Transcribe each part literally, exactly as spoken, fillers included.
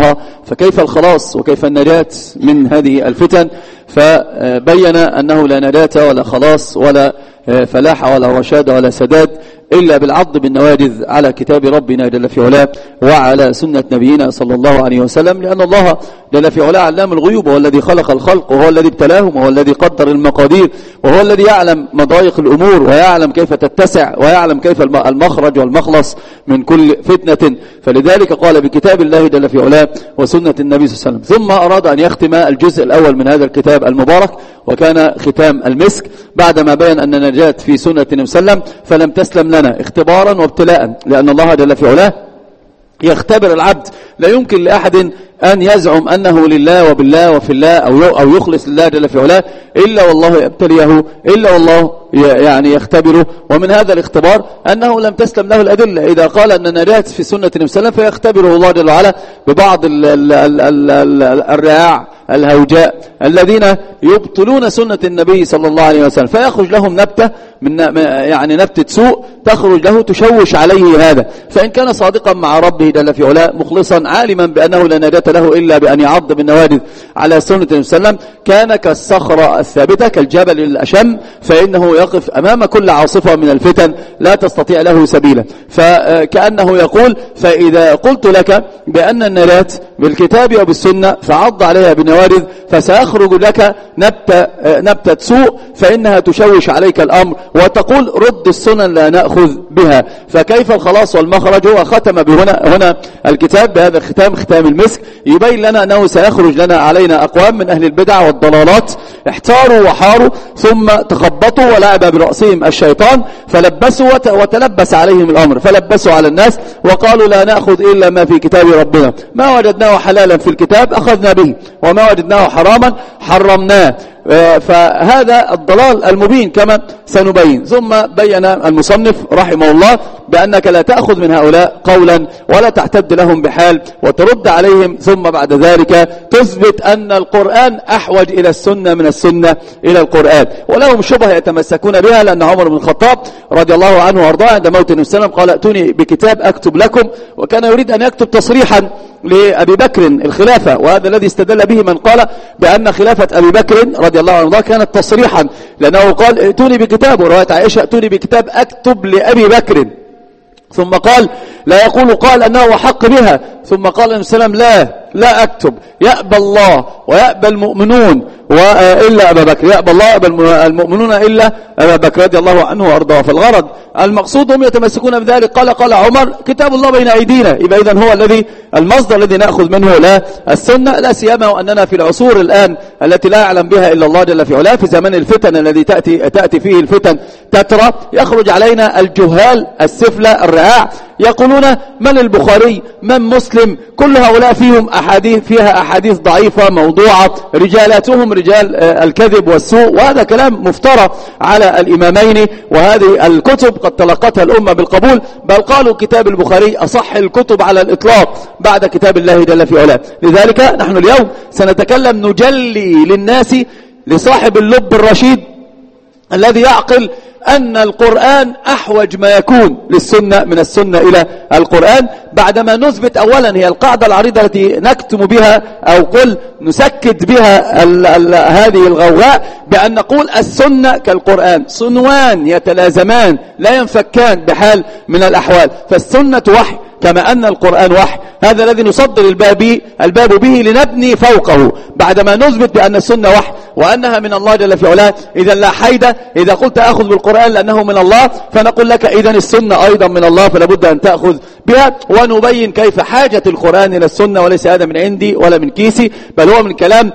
الله، فكيف الخلاص وكيف النجاة من هذه الفتن؟ فبين أنه لا نجاة ولا خلاص ولا فلاح ولا رشاد ولا سداد إلا بالعض بالنواجذ على كتاب ربنا جل في علاه وعلى سنة نبينا صلى الله عليه وسلم، لأن الله جل في علاه علام الغيوب، وهو الذي خلق الخلق، وهو الذي ابتلاهم، وهو الذي قدر المقادير، وهو الذي يعلم مضايق الأمور، ويعلم كيف تتسع، ويعلم كيف المخرج والمخلص من كل فتنة. فلذلك قال بكتاب الله جل في علاه وسنة النبي صلى الله عليه وسلم. ثم أراد أن يختم الجزء الأول من هذا الكتاب المبارك، وكان ختام المسك، بعدما بين أن النجاة في سنة النبي صلى الله عليه وسلم فلم تسلم لنا اختبارا وابتلاء، لأن الله جل في علاه يختبر العبد. لا يمكن لأحد أن يزعم أنه لله وبالله وفي الله أو يخلص لله جل في علاه إلا والله يبتليه، إلا والله يعني يختبره. ومن هذا الاختبار أنه لم تسلم له الأدلة. إذا قال أن النجاة في سنة النبي صلى الله عليه وسلم فيختبره الله جل وعلا ببعض ال ال ال ال ال الرعاع الهوجاء الذين يبطلون سنة النبي صلى الله عليه وسلم، فيخرج لهم نبتة من يعني نبتة سوء تخرج له تشوش عليه هذا. فإن كان صادقا مع ربه جل في علاه مخلصا عالما بأنه لا نجاة له إلا بأن يعض بالنواجذ على سنة النبي صلى الله عليه وسلم، كان كالصخرة الثابتة كالجبل الأشم، فإنه يقف أمام كل عاصفة من الفتن لا تستطيع له سبيلا. فكأنه يقول: فإذا قلت لك بأن النجاة بالكتاب وبالسنة فعض عليها بالنواجذ فسيخرج لك نبتة, نبتة سوء، فإنها تشوش عليك الأمر وتقول رد السنن لا نأخذ بها. فكيف الخلاص والمخرج؟ هو ختم بهنا هنا الكتاب بهذا الختام، ختام المسك، يبين لنا أنه سيخرج لنا علينا أقوام من أهل البدع والضلالات احتاروا وحاروا ثم تخبطوا ولعب برأسهم الشيطان فلبسوا وتلبس عليهم الأمر، فلبسوا على الناس وقالوا لا نأخذ إلا ما في كتاب ربنا، ما وجدناه حلالا في الكتاب أخذنا به وما وجدناه حراما حرمناه. فهذا الضلال المبين كما سنبين. ثم بين المصنف رحمه الله بأنك لا تأخذ من هؤلاء قولا ولا تعتد لهم بحال وترد عليهم، ثم بعد ذلك تثبت أن القرآن أحوج إلى السنة من السنة إلى القرآن. ولهم شبه يتمسكون بها، لأن عمر بن الخطاب رضي الله عنه وارضاه عند موت النبي صلى الله عليه وسلم قال: ائتوني بكتاب أكتب لكم، وكان يريد أن يكتب تصريحا لأبي بكر الخلافة، وهذا الذي استدل به من قال بأن خلافة أبي بكر رضي الله عنه كانت تصريحا، لأنه قال: ائتوني بكتاب، ورواية عائشة: ائتوني بكتاب أكتب لأبي بكر. ثم قال: لا يقول قال أنه حق بها. ثم قال النبي صلى الله عليه وسلم: لا لا أكتب، يأبى الله ويأبى المؤمنون وإلا أبا بكر، يأبى الله ويأبى المؤمنون إلا أبا بكر رضي الله عنه وأرضاه. فالغرض المقصود هم يتمسكون بذلك. قال قال عمر: كتاب الله بين أيدينا، يبقى إذن هو الذي المصدر الذي نأخذ منه لا السنة، لا سيما وأننا في العصور الآن التي لا يعلم بها إلا الله جل في علاه، في زمن الفتن الذي تأتي, تأتي فيه الفتن تترى، يخرج علينا الجهال السفلى الرعاع يقولون: من البخاري، من مسلم، كل هؤلاء فيهم أحاديث فيها أحاديث ضعيفة موضوعة، رجالاتهم رجال الكذب والسوء. وهذا كلام مفترى على الإمامين، وهذه الكتب قد تلقتها الأمة بالقبول، بل قالوا كتاب البخاري أصح الكتب على الإطلاق بعد كتاب الله جل في علاه. لذلك نحن اليوم سنتكلم نجلي للناس لصاحب اللب الرشيد الذي يعقل أن القرآن أحوج ما يكون للسنة من السنة إلى القرآن، بعدما نثبت أولا هي القاعدة العريضة التي نكتم بها أو قل نسكت بها ال ال هذه الغوغاء، بأن نقول السنة كالقرآن صنوان يتلازمان لا ينفكان بحال من الأحوال. فالسنة وحي كما أن القرآن وحي، هذا الذي نصدر الباب الباب به لنبني فوقه، بعدما نثبت بأن السنة وحي وأنها من الله جل في علاه. إذا لا حيدة، إذا قلت أخذ بالقرآن لأنه من الله فنقول لك إذا السنة أيضا من الله، فلا بد أن تأخذ بها. ونبين كيف حاجة القرآن إلى السنة، وليس هذا من عندي ولا من كيسي، بل هو من كلام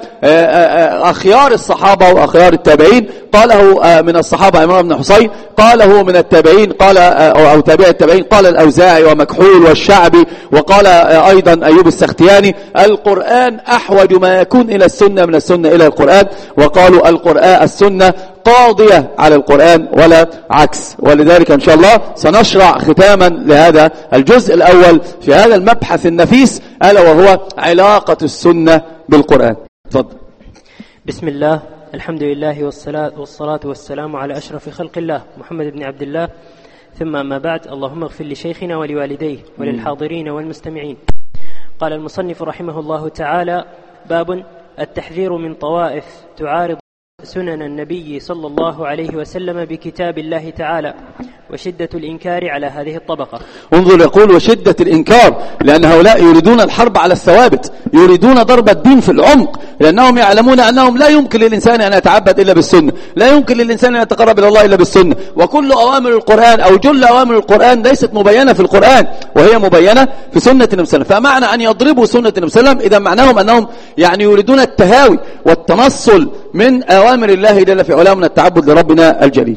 أخيار الصحابة وأخيار التابعين. قاله من الصحابة عمران بن حصين، قاله من التابعين قال أو تابع التابعين قال الأوزاعي ومكحول والشعبي، وقال أيضا أيوب السختياني: القرآن أحوج ما يكون إلى السنة من السنة إلى القرآن. وقالوا القرآن السنة قاضية على القرآن ولا عكس. ولذلك إن شاء الله سنشرع ختاما لهذا الجزء الأول في هذا المبحث النفيس، ألا وهو علاقة السنة بالقرآن. تفضل. بسم الله، الحمد لله والصلاة, والصلاة والسلام على أشرف خلق الله محمد بن عبد الله، ثم أما بعد. اللهم اغفر لشيخنا ولوالديه وللحاضرين والمستمعين. قال المصنف رحمه الله تعالى: باب التحذير من طوائف تعارض سنن النبي صلى الله عليه وسلم بكتاب الله تعالى، وشدة الإنكار على هذه الطبقة. انظر، يقول وشدة الإنكار، لأن هؤلاء يريدون الحرب على الثوابت، يريدون ضرب الدين في العمق، لأنهم يعلمون أنهم لا يمكن للإنسان أن يتعبد إلا بالسنة، لا يمكن للإنسان أن يتقرب إلى الله إلا بالسنة، وكل أوامر القرآن أو جل أوامر القرآن ليست مبينة في القرآن، وهي مبينة في سنة النبي صلى الله عليه وسلم. فمعنى أن يضربوا سنة النبي صلى الله عليه وسلم إذا معناهم أنهم يعني يريدون التهاوي والتنصل من أوامر الله جل في علاه من التعبد لربنا الجليل.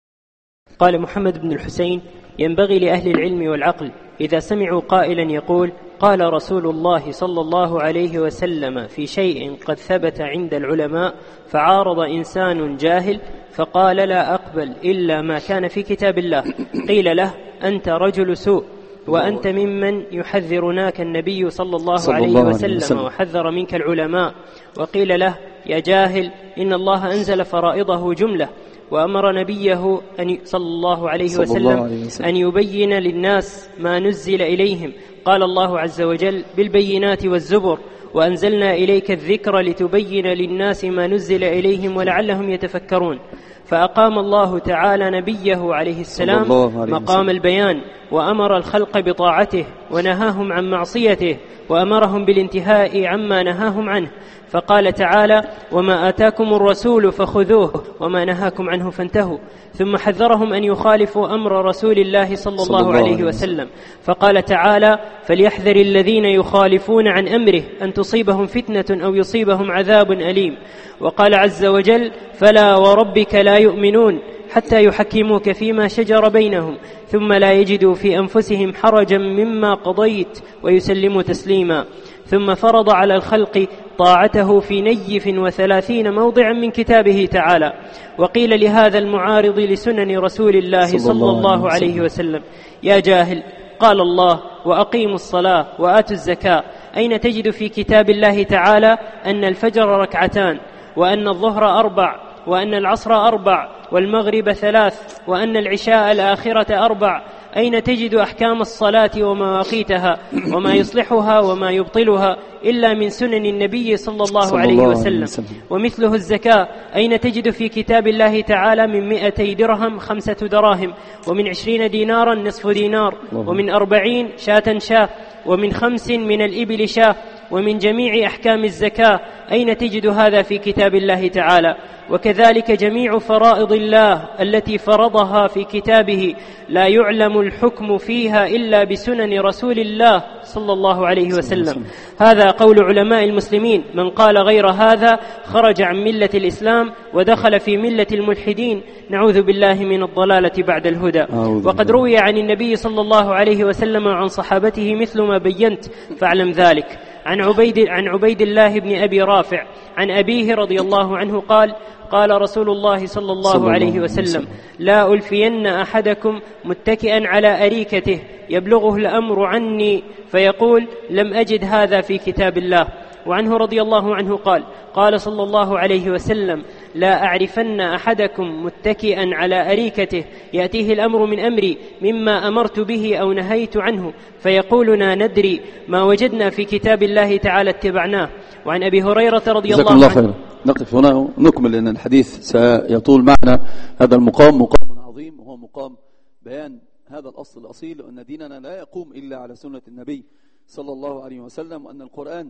قال محمد بن الحسين: ينبغي لأهل العلم والعقل إذا سمعوا قائلا يقول قال رسول الله صلى الله عليه وسلم في شيء قد ثبت عند العلماء فعارض إنسان جاهل فقال لا أقبل إلا ما كان في كتاب الله، قيل له أنت رجل سوء وأنت ممن يحذرناك النبي صلى الله صلى عليه الله وسلم, عليه وسلم وحذر منك العلماء، وقيل له يا جاهل إن الله أنزل فرائضه جملة وأمر نبيه أن صلى الله عليه وسلم أن يبين للناس ما نزل إليهم، قال الله عز وجل بالبينات والزبر وأنزلنا إليك الذكر لتبين للناس ما نزل إليهم ولعلهم يتفكرون. فأقام الله تعالى نبيه عليه السلام مقام البيان، وأمر الخلق بطاعته ونهاهم عن معصيته، وأمرهم بالانتهاء عما نهاهم عنه، فقال تعالى وما آتاكم الرسول فخذوه وما نهاكم عنه فانتهوا، ثم حذرهم أن يخالفوا أمر رسول الله صلى الله عليه وسلم، فقال تعالى فليحذر الذين يخالفون عن أمره أن تصيبهم فتنة أو يصيبهم عذاب أليم، وقال عز وجل فلا وربك لا يؤمنون حتى يحكموك فيما شجر بينهم ثم لا يجدوا في أنفسهم حرجا مما قضيت ويسلموا تسليما، ثم فرض على الخلق طاعته في نيف وثلاثين موضعا من كتابه تعالى. وقيل لهذا المعارض لسنن رسول الله صلى الله عليه وسلم يا جاهل، قال الله وأقيموا الصلاة وآتوا الزكاة، أين تجد في كتاب الله تعالى أن الفجر ركعتان وأن الظهر أربع وأن العصر أربع والمغرب ثلاث وأن العشاء الآخرة أربع؟ أين تجد أحكام الصلاة ومواقيتها وما يصلحها وما يبطلها إلا من سنن النبي صلى الله صلى عليه الله وسلم. وسلم ومثله الزكاة، أين تجد في كتاب الله تعالى من مئتي درهم خمسة دراهم، ومن عشرين دينارا نصف دينار، ومن أربعين شاة شاة، ومن خمس من الإبل شاة، ومن جميع أحكام الزكاة أين تجد هذا في كتاب الله تعالى؟ وكذلك جميع فرائض الله التي فرضها في كتابه لا يعلم الحكم فيها إلا بسنن رسول الله صلى الله عليه وسلم. هذا قول علماء المسلمين، من قال غير هذا خرج عن ملة الإسلام ودخل في ملة الملحدين، نعوذ بالله من الضلالة بعد الهدى. وقد روي عن النبي صلى الله عليه وسلم وعن صحابته مثل ما بينت فاعلم ذلك. عن عبيد, عن عبيد الله بن أبي رافع عن أبيه رضي الله عنه قال قال رسول الله صلى الله عليه وسلم لا ألفين أحدكم متكئا على أريكته يبلغه الأمر عني فيقول لم أجد هذا في كتاب الله. وعنه رضي الله عنه قال قال صلى الله عليه وسلم لا أعرفن أحدكم متكئا على أريكته يأتيه الأمر من أمري مما أمرت به أو نهيت عنه فيقولنا ندري ما وجدنا في كتاب الله تعالى اتبعناه. وعن أبي هريرة رضي الله, الله عنه خير. نقف هنا نكمل لأن الحديث سيطول معنا. هذا المقام مقام عظيم وهو مقام بيان هذا الأصل الأصيل، أن ديننا لا يقوم إلا على سنة النبي صلى الله عليه وسلم، وأن القرآن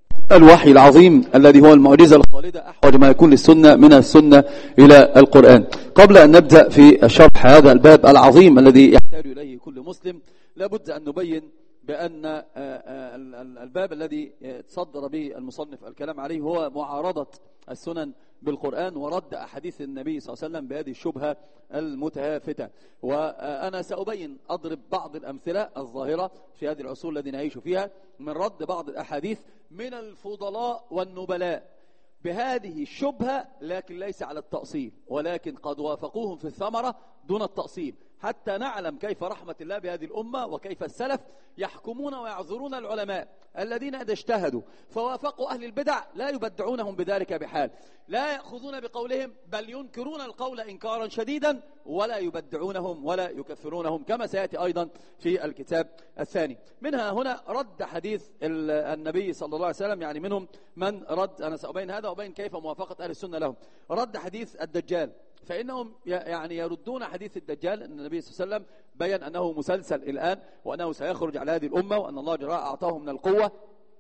الوحي العظيم الذي هو المعجزة الخالدة أحوج ما يكون للسنة من السنة إلى القرآن. قبل أن نبدأ في شرح هذا الباب العظيم الذي يحتاج إليه كل مسلم، لابد أن نبين بأن الباب الذي تصدر به المصنف الكلام عليه هو معارضة السنن بالقرآن ورد أحاديث النبي صلى الله عليه وسلم بهذه الشبهة المتهافتة. وأنا سأبين أضرب بعض الأمثلة الظاهرة في هذه العصور التي نعيش فيها من رد بعض الأحاديث من الفضلاء والنبلاء بهذه الشبهة، لكن ليس على التأصيل، ولكن قد وافقوهم في الثمرة دون التأصيل. حتى نعلم كيف رحمة الله بهذه الأمة وكيف السلف يحكمون ويعذرون العلماء الذين إذا اجتهدوا فوافقوا أهل البدع لا يبدعونهم بذلك بحال، لا يأخذون بقولهم بل ينكرون القول إنكارا شديدا ولا يبدعونهم ولا يكفرونهم، كما سيأتي أيضا في الكتاب الثاني. منها هنا رد حديث النبي صلى الله عليه وسلم، يعني منهم من رد، أنا سأبين هذا وأبين كيف موافقة أهل السنة لهم، رد حديث الدجال، فإنهم يعني يردون حديث الدجال أن النبي صلى الله عليه وسلم بيّن أنه مسلسل الآن وأنه سيخرج على هذه الأمة وأن الله جل وعلا أعطاه من القوة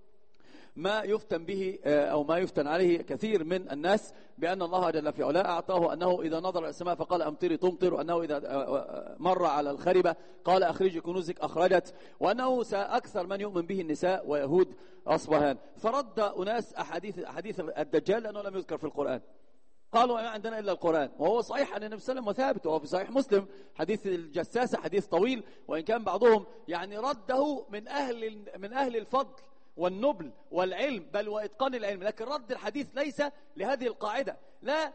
ما يفتن به أو ما يفتن عليه كثير من الناس، بأن الله جل في علاه أعطاه أنه إذا نظر إلى السماء فقال أمطري تمطر، وأنه إذا مر على الخربة قال أخرجي كنوزك أخرجت، وأنه سأكثر من يؤمن به النساء ويهود أصبهان. فرد أناس أحاديث أحاديث الدجال لأنه لم يذكر في القرآن، قالوا ما عندنا إلا القرآن، وهو صحيح عن النبي صلى الله عليه وسلم وثابت، وهو في صحيح مسلم حديث الجساسة، حديث طويل، وإن كان بعضهم يعني رده من أهل من أهل الفضل والنبل والعلم بل وإتقان العلم، لكن رد الحديث ليس لهذه القاعدة، لا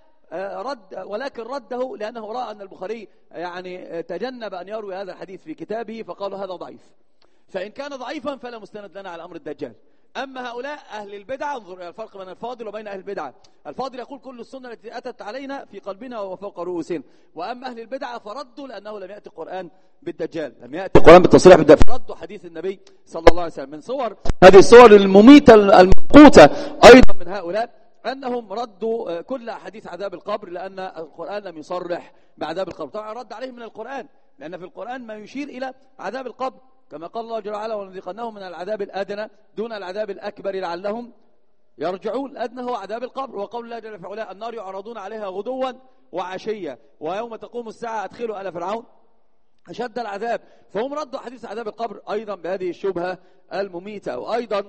رد، ولكن رده لأنه رأى أن البخاري يعني تجنب أن يروي هذا الحديث في كتابه فقالوا هذا ضعيف، فإن كان ضعيفا فلا مستند لنا على أمر الدجال. أما هؤلاء أهل البدعة، انظر إلى الفرق بين الفاضل وبين أهل البدعة، الفاضل يقول كل السنة التي أتت علينا في قلبنا وفوق رؤوسنا، وأما أهل البدعة فردوا لأنه لم يأتي القرآن بالدجال، لم يأتي القرآن بالتصريح بالدجال، فردوا حديث النبي صلى الله عليه وسلم. من صور هذه الصور المميتة الممقوتة أيضا من هؤلاء أنهم ردوا كل حديث عذاب القبر لأن القرآن لم يصرح بعذاب القبر، طبعا رد عليهم من القرآن لأن في القرآن ما يشير إلى عذاب القبر، كما قال الله جل وعلا ولنذيقنهم من العذاب الأدنى دون العذاب الأكبر لعلهم يرجعون. الأدنى هو عذاب القبر، وقول الله جل وعلا النار يعرضون عليها غدوا وعشيا ويوم تقوم الساعة أدخلوا آل فرعون أشد العذاب، فهم ردوا حديث عذاب القبر أيضا بهذه الشبهة المميتة. وأيضا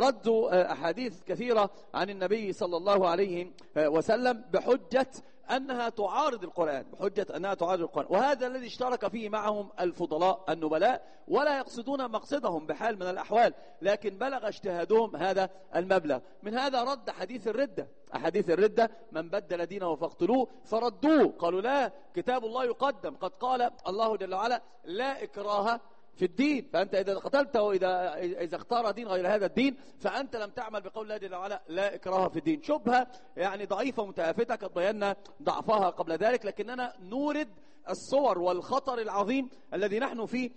ردوا أحاديث كثيرة عن النبي صلى الله عليه وسلم بحجة أنها تعارض القرآن، بحجة أنها تعارض القرآن، وهذا الذي اشترك فيه معهم الفضلاء النبلاء، ولا يقصدون مقصدهم بحال من الأحوال، لكن بلغ اجتهادهم هذا المبلغ. من هذا رد حديث الردة، أحاديث الردة من بدل دينه فاقتلوه، فردوه قالوا لا، كتاب الله يقدم، قد قال الله جل وعلا لا إكراه في الدين، فأنت إذا قتلته وإذا إذا اختار دين غير هذا الدين فأنت لم تعمل بقول الله جل وعلا لا إكراه في الدين. شبهة يعني ضعيفة متأفتة قد بينا ضعفها قبل ذلك، لكننا نورد الصور والخطر العظيم الذي نحن فيه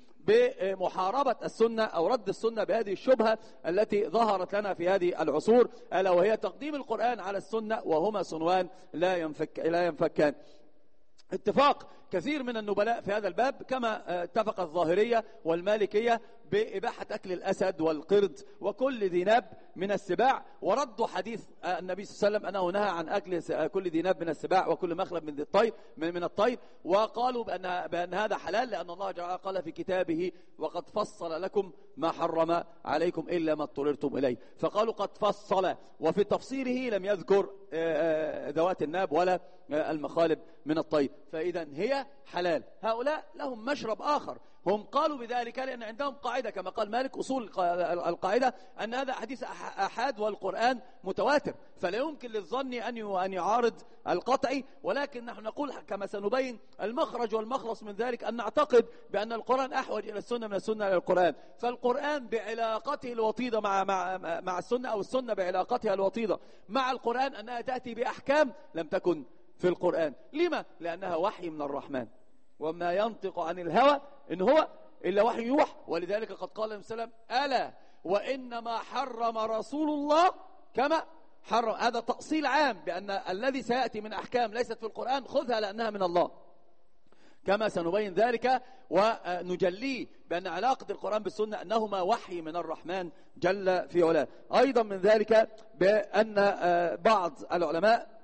بمحاربة السنة أو رد السنة بهذه الشبهة التي ظهرت لنا في هذه العصور، ألا وهي تقديم القرآن على السنة، وهما صنوان لا ينفك لا ينفكان. اتفاق كثير من النبلاء في هذا الباب، كما اتفق الظاهرية والمالكية بإباحة أكل الأسد والقرد وكل ذي ناب من السباع، وردوا حديث النبي صلى الله عليه وسلم أنه نهى عن أكل كل ذي ناب من السباع وكل مخلب من الطير من الطير، وقالوا بأن, بأن هذا حلال لأن الله جل وعلا قال في كتابه وقد فصل لكم ما حرم عليكم إلا ما اضطررتم إليه، فقالوا قد فصل، وفي تفصيله لم يذكر ذوات الناب ولا المخالب من الطير، فإذا هي حلال. هؤلاء لهم مشرب آخر، هم قالوا بذلك لأن عندهم قاعدة كما قال مالك، أصول القاعدة أن هذا حديث أحاد والقرآن متواتر، فلا يمكن للظن أن يعارض القطعي، ولكن نحن نقول كما سنبين المخرج والمخلص من ذلك أن نعتقد بأن القرآن أحوج إلى السنة من السنة إلى القرآن، فالقرآن بعلاقته الوطيدة مع, مع, مع السنة، أو السنة بعلاقتها الوطيدة مع القرآن، أنها تأتي بأحكام لم تكن في القرآن. لما؟ لأنها وحي من الرحمن، وما ينطق عن الهوى إن هو إلا وحي يوحى، ولذلك قد قال النبي صلى الله عليه وسلم ألا وإنما حرم رسول الله كما حرم. هذا تأصيل عام بأن الذي سيأتي من أحكام ليست في القرآن خذها لأنها من الله، كما سنبين ذلك ونجليه بأن علاقة القرآن بالسنة أنهما وحي من الرحمن جل في علاه. أيضا من ذلك بأن بعض العلماء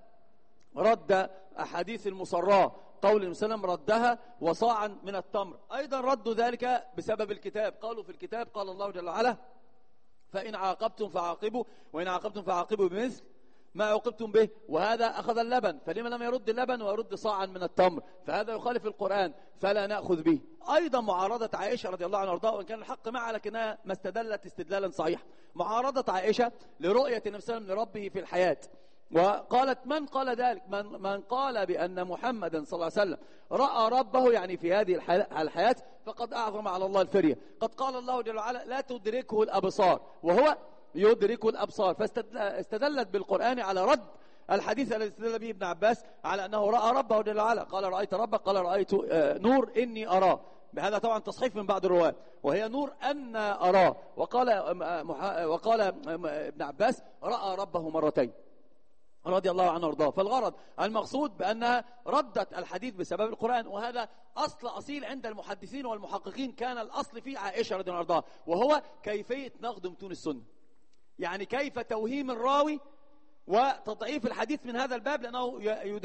رد أحاديث المصراة، قول النبي صلى الله عليه وسلم ردها وصاعا من التمر، أيضا ردوا ذلك بسبب الكتاب، قالوا في الكتاب قال الله جل وعلا فإن عاقبتم فعاقبوا وإن عاقبتم فعاقبوا بمثل ما عوقبتم به، وهذا أخذ اللبن، فلما لم يرد اللبن ويرد صاعا من التمر، فهذا يخالف القرآن فلا نأخذ به. أيضا معارضة عائشة رضي الله عنها وارضاها، وإن كان الحق معها لكنها ما استدلت استدلالا صحيحا، معارضة عائشة لرؤية النبي صلى الله عليه وسلم لربه في الحياة، وقالت من قال ذلك؟ من, من قال بأن محمدا صلى الله عليه وسلم رأى ربه يعني في هذه الحياة فقد أعظم على الله الفرية. قد قال الله جل وعلا لا تدركه الأبصار وهو يدرك الأبصار، فاستدلت بالقرآن على رد الحديث الذي استدل به ابن عباس على أنه رأى ربه جل وعلا، قال رأيت ربك، قال رأيت نور إني أراه، بهذا طبعا تصحيف من بعض الرواة، وهي نور أن أراه. وقال وقال ابن عباس رأى ربه مرتين رضي الله عنه وارضاه. فالغرض المقصود بأنها ردت الحديث بسبب القرآن، وهذا أصل أصيل عند المحدثين والمحققين، كان الأصل في عائشة رضي الله عنها، وهو كيفية نقد متون السنة، يعني كيف توهيم الراوي وتضعيف الحديث من هذا الباب، لأنه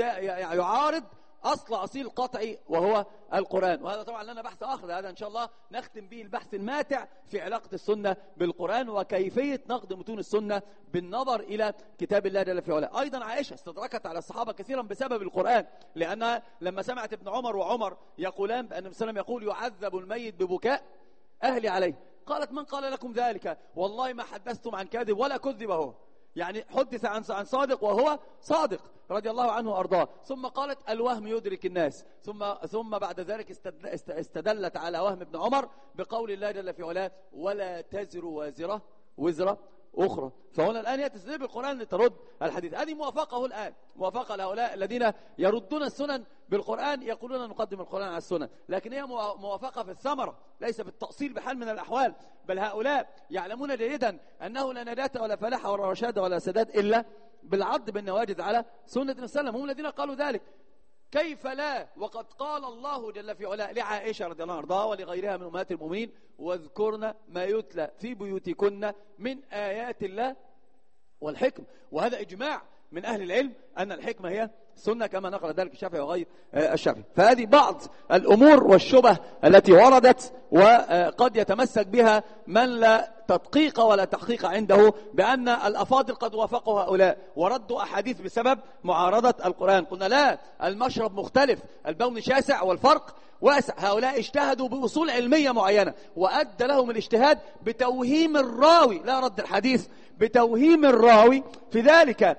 يعارض أصل أصيل قطعي وهو القرآن. وهذا طبعا لنا بحث آخر، هذا إن شاء الله نختم به البحث الماتع في علاقة السنة بالقرآن وكيفية نقد متون السنة بالنظر إلى كتاب الله جل في علاه. أيضا عائشة استدركت على الصحابة كثيرا بسبب القرآن، لأنها لما سمعت ابن عمر وعمر يقولان بأن النبي صلى الله عليه وسلم يقول يعذب الميت ببكاء أهلي عليه، قالت من قال لكم ذلك؟ والله ما حدثتم عن كاذب ولا كذب هو، يعني حدث عن عن صادق وهو صادق رضي الله عنه وارضاه. ثم قالت الوهم يدرك الناس، ثم ثم بعد ذلك استدلت على وهم ابن عمر بقول الله جل في علاه ولا تزر وازرة وزر أخرى. فهنا الآن هي تستدل بالقرآن لترد الحديث. هذه موافقة الآن، موافقة لهؤلاء الذين يردون السنن بالقرآن، يقولون نقدم القرآن على السنن، لكن هي موافقة في الثمرة ليس في التأصيل بحال من الأحوال. بل هؤلاء يعلمون جيدا أنه لا نجاة ولا فلاح ولا رشاد ولا سداد إلا بالعض بالنواجذ على سنة النبي صلى الله عليه وسلم. هم الذين قالوا ذلك. كيف لا وقد قال الله جل في علاه لعائشة رضي الله عنها ولغيرها من أمهات المؤمنين واذكرن ما يتلى في بيوتكن من آيات الله والحكم. وهذا إجماع من أهل العلم أن الحكمة هي السنة كما نقل ذلك الشافعي وغير الشافعي. فهذه بعض الأمور والشبه التي وردت وقد يتمسك بها من لا تدقيق ولا تحقيق عنده بأن الأفاضل قد وافقوا هؤلاء وردوا أحاديث بسبب معارضة القرآن. قلنا لا، المشرب مختلف، البون شاسع والفرق واسع. هؤلاء اجتهدوا بأصول علمية معينة وأدى لهم الاجتهاد بتوهيم الراوي، لا رد الحديث، بتوهيم الراوي في ذلك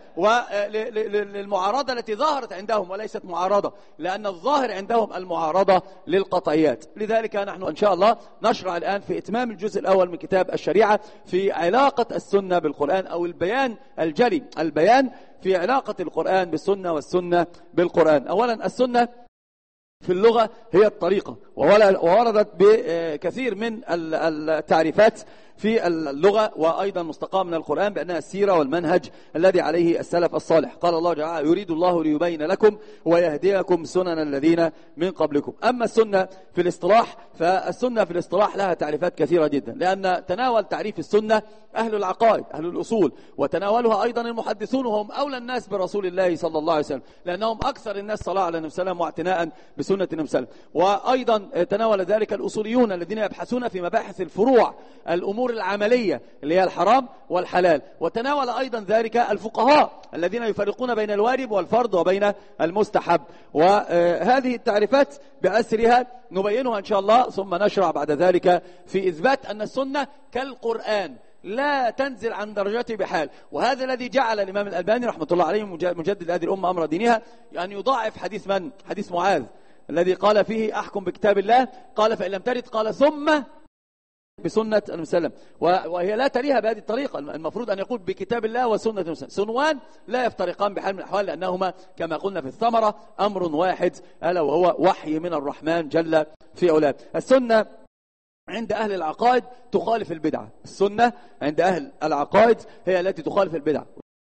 وللمعارضة التي ظهرت عندهم وليست معارضة، لأن الظاهر عندهم المعارضة للقطعيات. لذلك نحن إن شاء الله نشرع الآن في إتمام الجزء الأول من كتاب الشريعة في علاقة السنة بالقرآن، أو البيان الجلي، البيان في علاقة القرآن بالسنة والسنة بالقرآن. أولا السنة في اللغة هي الطريقة، ووردت بكثير من التعريفات في اللغة وأيضا مستقاة من القرآن بأنها السيرة والمنهج الذي عليه السلف الصالح. قال الله تعالى يريد الله ليبين لكم ويهديكم سنن الذين من قبلكم. أما السنة في الاصطلاح، فالسنة في الاصطلاح لها تعريفات كثيرة جدا، لأن تناول تعريف السنة أهل العقائد أهل الأصول، وتناولها أيضا المحدثون وهم أولى الناس برسول الله صلى الله عليه وسلم، لأنهم أكثر الناس صلاة على النبي صلى الله عليه وسلم واعتناء بسنة النبي صلى الله عليه وسلم. وأيضا تناول ذلك الأصوليون الذين يبحثون في مباحث الفروع، الأمور العملية اللي هي الحرام والحلال. وتناول أيضا ذلك الفقهاء الذين يفرقون بين الواجب والفرض وبين المستحب. وهذه التعريفات بأسرها نبينها إن شاء الله، ثم نشرع بعد ذلك في إثبات أن السنة كالقرآن لا تنزل عن درجته بحال. وهذا الذي جعل الإمام الألباني رحمة الله عليه مجدد هذه الأمة أمر دينها أن يضاعف حديث من؟ حديث معاذ الذي قال فيه أحكم بكتاب الله، قال فإن لم ترد قال ثم بسنة النبي صلى الله عليه وسلم. وهي لا تليها بهذه الطريقة، المفروض أن يقول بكتاب الله وسنة النبي صلى الله عليه وسلم. سنوان لا يفترقان بحال من الأحوال، لأنهما كما قلنا في الثمرة أمر واحد، ألا وهو وحي من الرحمن جل في علاه. السنة عند أهل العقائد تخالف البدعة، السنة عند أهل العقائد هي التي تخالف البدعة.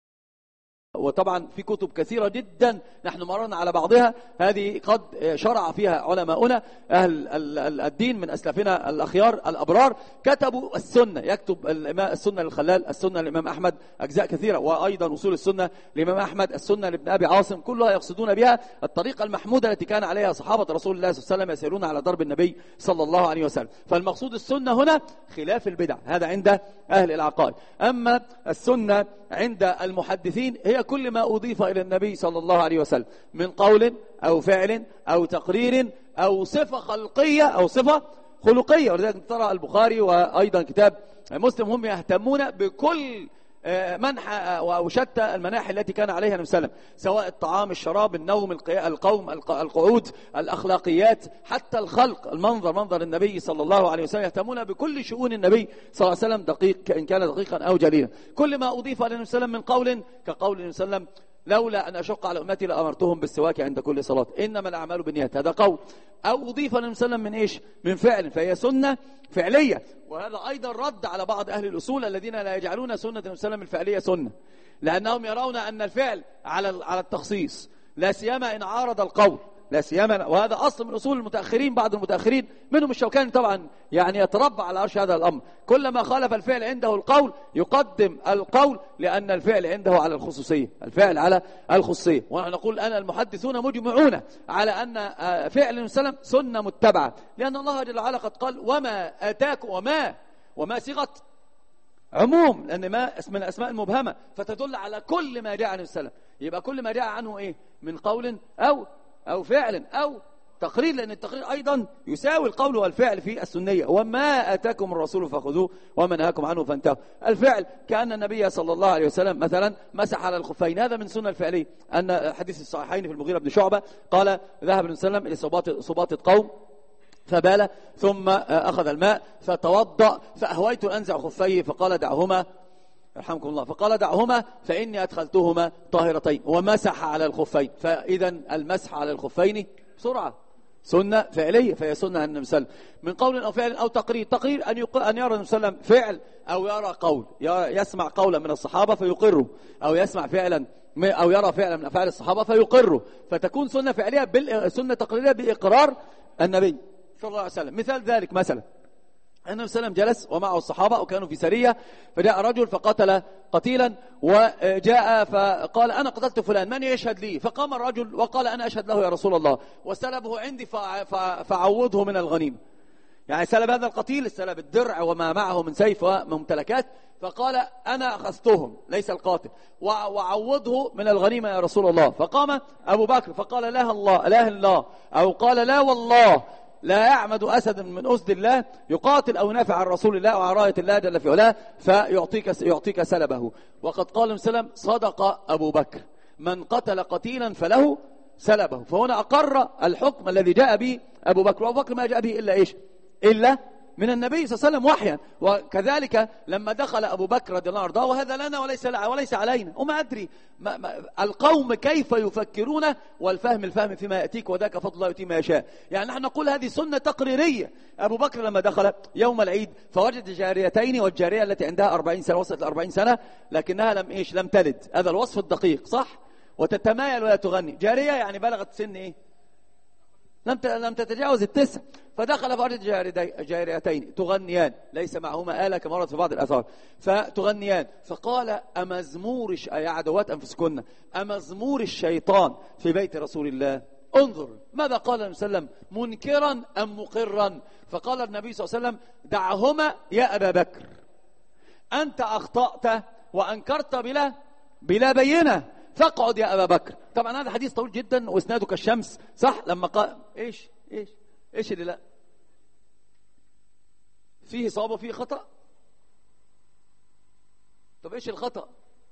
وطبعا في كتب كثيرة جدا نحن مررنا على بعضها، هذه قد شرع فيها علماؤنا أهل الدين من أسلافنا الأخيار الأبرار، كتبوا السنة. يكتب السنة للخلال، السنة للإمام أحمد، أجزاء كثيرة، وأيضا أصول السنة للإمام أحمد، السنة لابن أبي عاصم، كلها يقصدون بها الطريقة المحمودة التي كان عليها صحابة رسول الله صلى الله عليه وسلم يسيرون على ضرب النبي صلى الله عليه وسلم. فالمقصود السنة هنا خلاف البدع، هذا عند أهل العقائد. أما السنة عند المحدثين هي كل ما أضيف إلى النبي صلى الله عليه وسلم من قول أو فعل أو تقرير أو صفة خلقية أو صفة خلقية. ولذلك ترى البخاري وأيضا كتاب مسلم هم يهتمون بكل منحى وشتى المناحي التي كان عليها النبي صلى الله عليه وسلم، سواء الطعام، الشراب، النوم، القوم، القعود، الأخلاقيات، حتى الخلق، المنظر، منظر النبي صلى الله عليه وسلم. يهتمون بكل شؤون النبي صلى الله عليه وسلم دقيق إن كان دقيقا أو جليلا. كل ما أضيف للنبي صلى الله عليه وسلم من قول كقول النبي صلى الله عليه وسلم لولا أن أشق على أمتي لأمرتهم بالسواك عند كل صلاة، إنما الأعمال بالنيات، هذا قول. أو أضيف للنبي صلى الله عليه وسلم من إيش؟ من فعل، فهي سنة فعلية. وهذا أيضا رد على بعض أهل الأصول الذين لا يجعلون سنة النبي صلى الله عليه وسلم الفعلية سنة، لأنهم يرون أن الفعل على على التخصيص، لا سيما إن عارض القول، لا سيما، وهذا أصل من أصول المتأخرين. بعض المتأخرين منهم الشوكاني طبعا يعني يتربع على عرش هذا الأمر، كلما خالف الفعل عنده القول يقدم القول، لأن الفعل عنده على الخصوصية، الفعل على الخصوصية. ونقول أنا المحدثون مجمعون على أن فعل النبي صلى الله عليه وسلم سنة متبعة، لأن الله جل وعلا قد قال وما آتاكم، وما وما صيغة عموم، لأن ما اسم الأسماء المبهمة فتدل على كل ما جاء عن النبي صلى الله عليه وسلم. يبقى كل ما جاء عنه إيه؟ من قول أو أو فعل أو تقرير، لأن التقرير أيضا يساوي القول والفعل في السنية. وما أتاكم الرسول فخذوه وما نهاكم عنه فانتهوا. الفعل كأن النبي صلى الله عليه وسلم مثلا مسح على الخفين، هذا من سنة الفعلية. أن حديث الصحيحين في المغيرة بن شعبة قال ذهب النبي صلى الله عليه وسلم إلى صباطة قوم فبال ثم أخذ الماء فتوضأ، فأهويت أن أنزع خفيه فقال دعهما رحمكم الله، فقال دعهما فإني أدخلتهما طاهرتين، ومسح على الخفين. فإذا المسح على الخفين بسرعة سنة فعلية، فهي سنة عن النبي صلى الله عليه وسلم من قول أو فعل أو تقرير. تقرير أن يق... أن يرى النبي صلى الله عليه وسلم فعل أو يرى قول، يسمع قولا من الصحابة فيقره، أو يسمع فعلا أو يرى فعلا من أفعال الصحابة فيقره، فتكون سنة فعلية بال... سنة تقريرية بإقرار النبي صلى الله عليه وسلم. مثال ذلك مثلا النبي صلى الله عليه وسلم جلس ومعه الصحابة وكانوا في سرية، فجاء رجل فقتل قتيلا، وجاء فقال أنا قتلت فلان، من يشهد لي؟ فقام الرجل وقال أنا أشهد له يا رسول الله، وسلبه عندي فعوضه من الغنيمة. يعني سلب هذا القتيل، سلب الدرع وما معه من سيف وممتلكات، فقال أنا أخذتهم ليس القاتل، وعوضه من الغنيمة يا رسول الله. فقام أبو بكر فقال لا الله لا الله، أو قال لا والله لا يعمد أسد من أسد الله يقاتل أو ينافع عن رسول الله وعن راية الله جل في علاه فيعطيك يعطيك سلبه. وقد قال النبي صدق أبو بكر من قتل قتيلا فله سلبه. فهنا أقر الحكم الذي جاء به أبو بكر، وأبو بكر ما جاء به إلا إيش؟ إلا من النبي صلى الله عليه وسلم وحيا. وكذلك لما دخل أبو بكر رضي الله عنه، وهذا لنا وليس وليس علينا، وما أدري ما ما القوم كيف يفكرون، والفهم الفهم فيما يأتيك وذاك فضل الله يؤتي ما يشاء. يعني نحن نقول هذه سنة تقريرية. أبو بكر لما دخل يوم العيد فوجد جاريتين، والجارية التي عندها أربعين سنة وصلت لأربعين سنة لكنها لم إيش لم تلد، هذا الوصف الدقيق صح، وتتمايل ولا تغني. جارية يعني بلغت سن إيه؟ لم لم تتجاوز التسع. فدخل فوجد جاريتين تغنيان، ليس معهما آلة كما ورد في بعض الآثار، فتغنيان. فقال أمزمور يا عدوات أنفسكن أمزمور الشيطان في بيت رسول الله؟ انظر ماذا قال النبي صلى الله عليه وسلم، منكرا أم مقرا؟ فقال النبي صلى الله عليه وسلم دعهما يا أبا بكر، أنت أخطأت وأنكرت بلا بلا بينة، فاقعد يا أبا بكر. طبعا هذا حديث طويل جدا واسناده كالشمس صح. لما قال ايش ايش ايش اللي لا فيه صواب وفيه خطأ؟ طب ايش الخطأ؟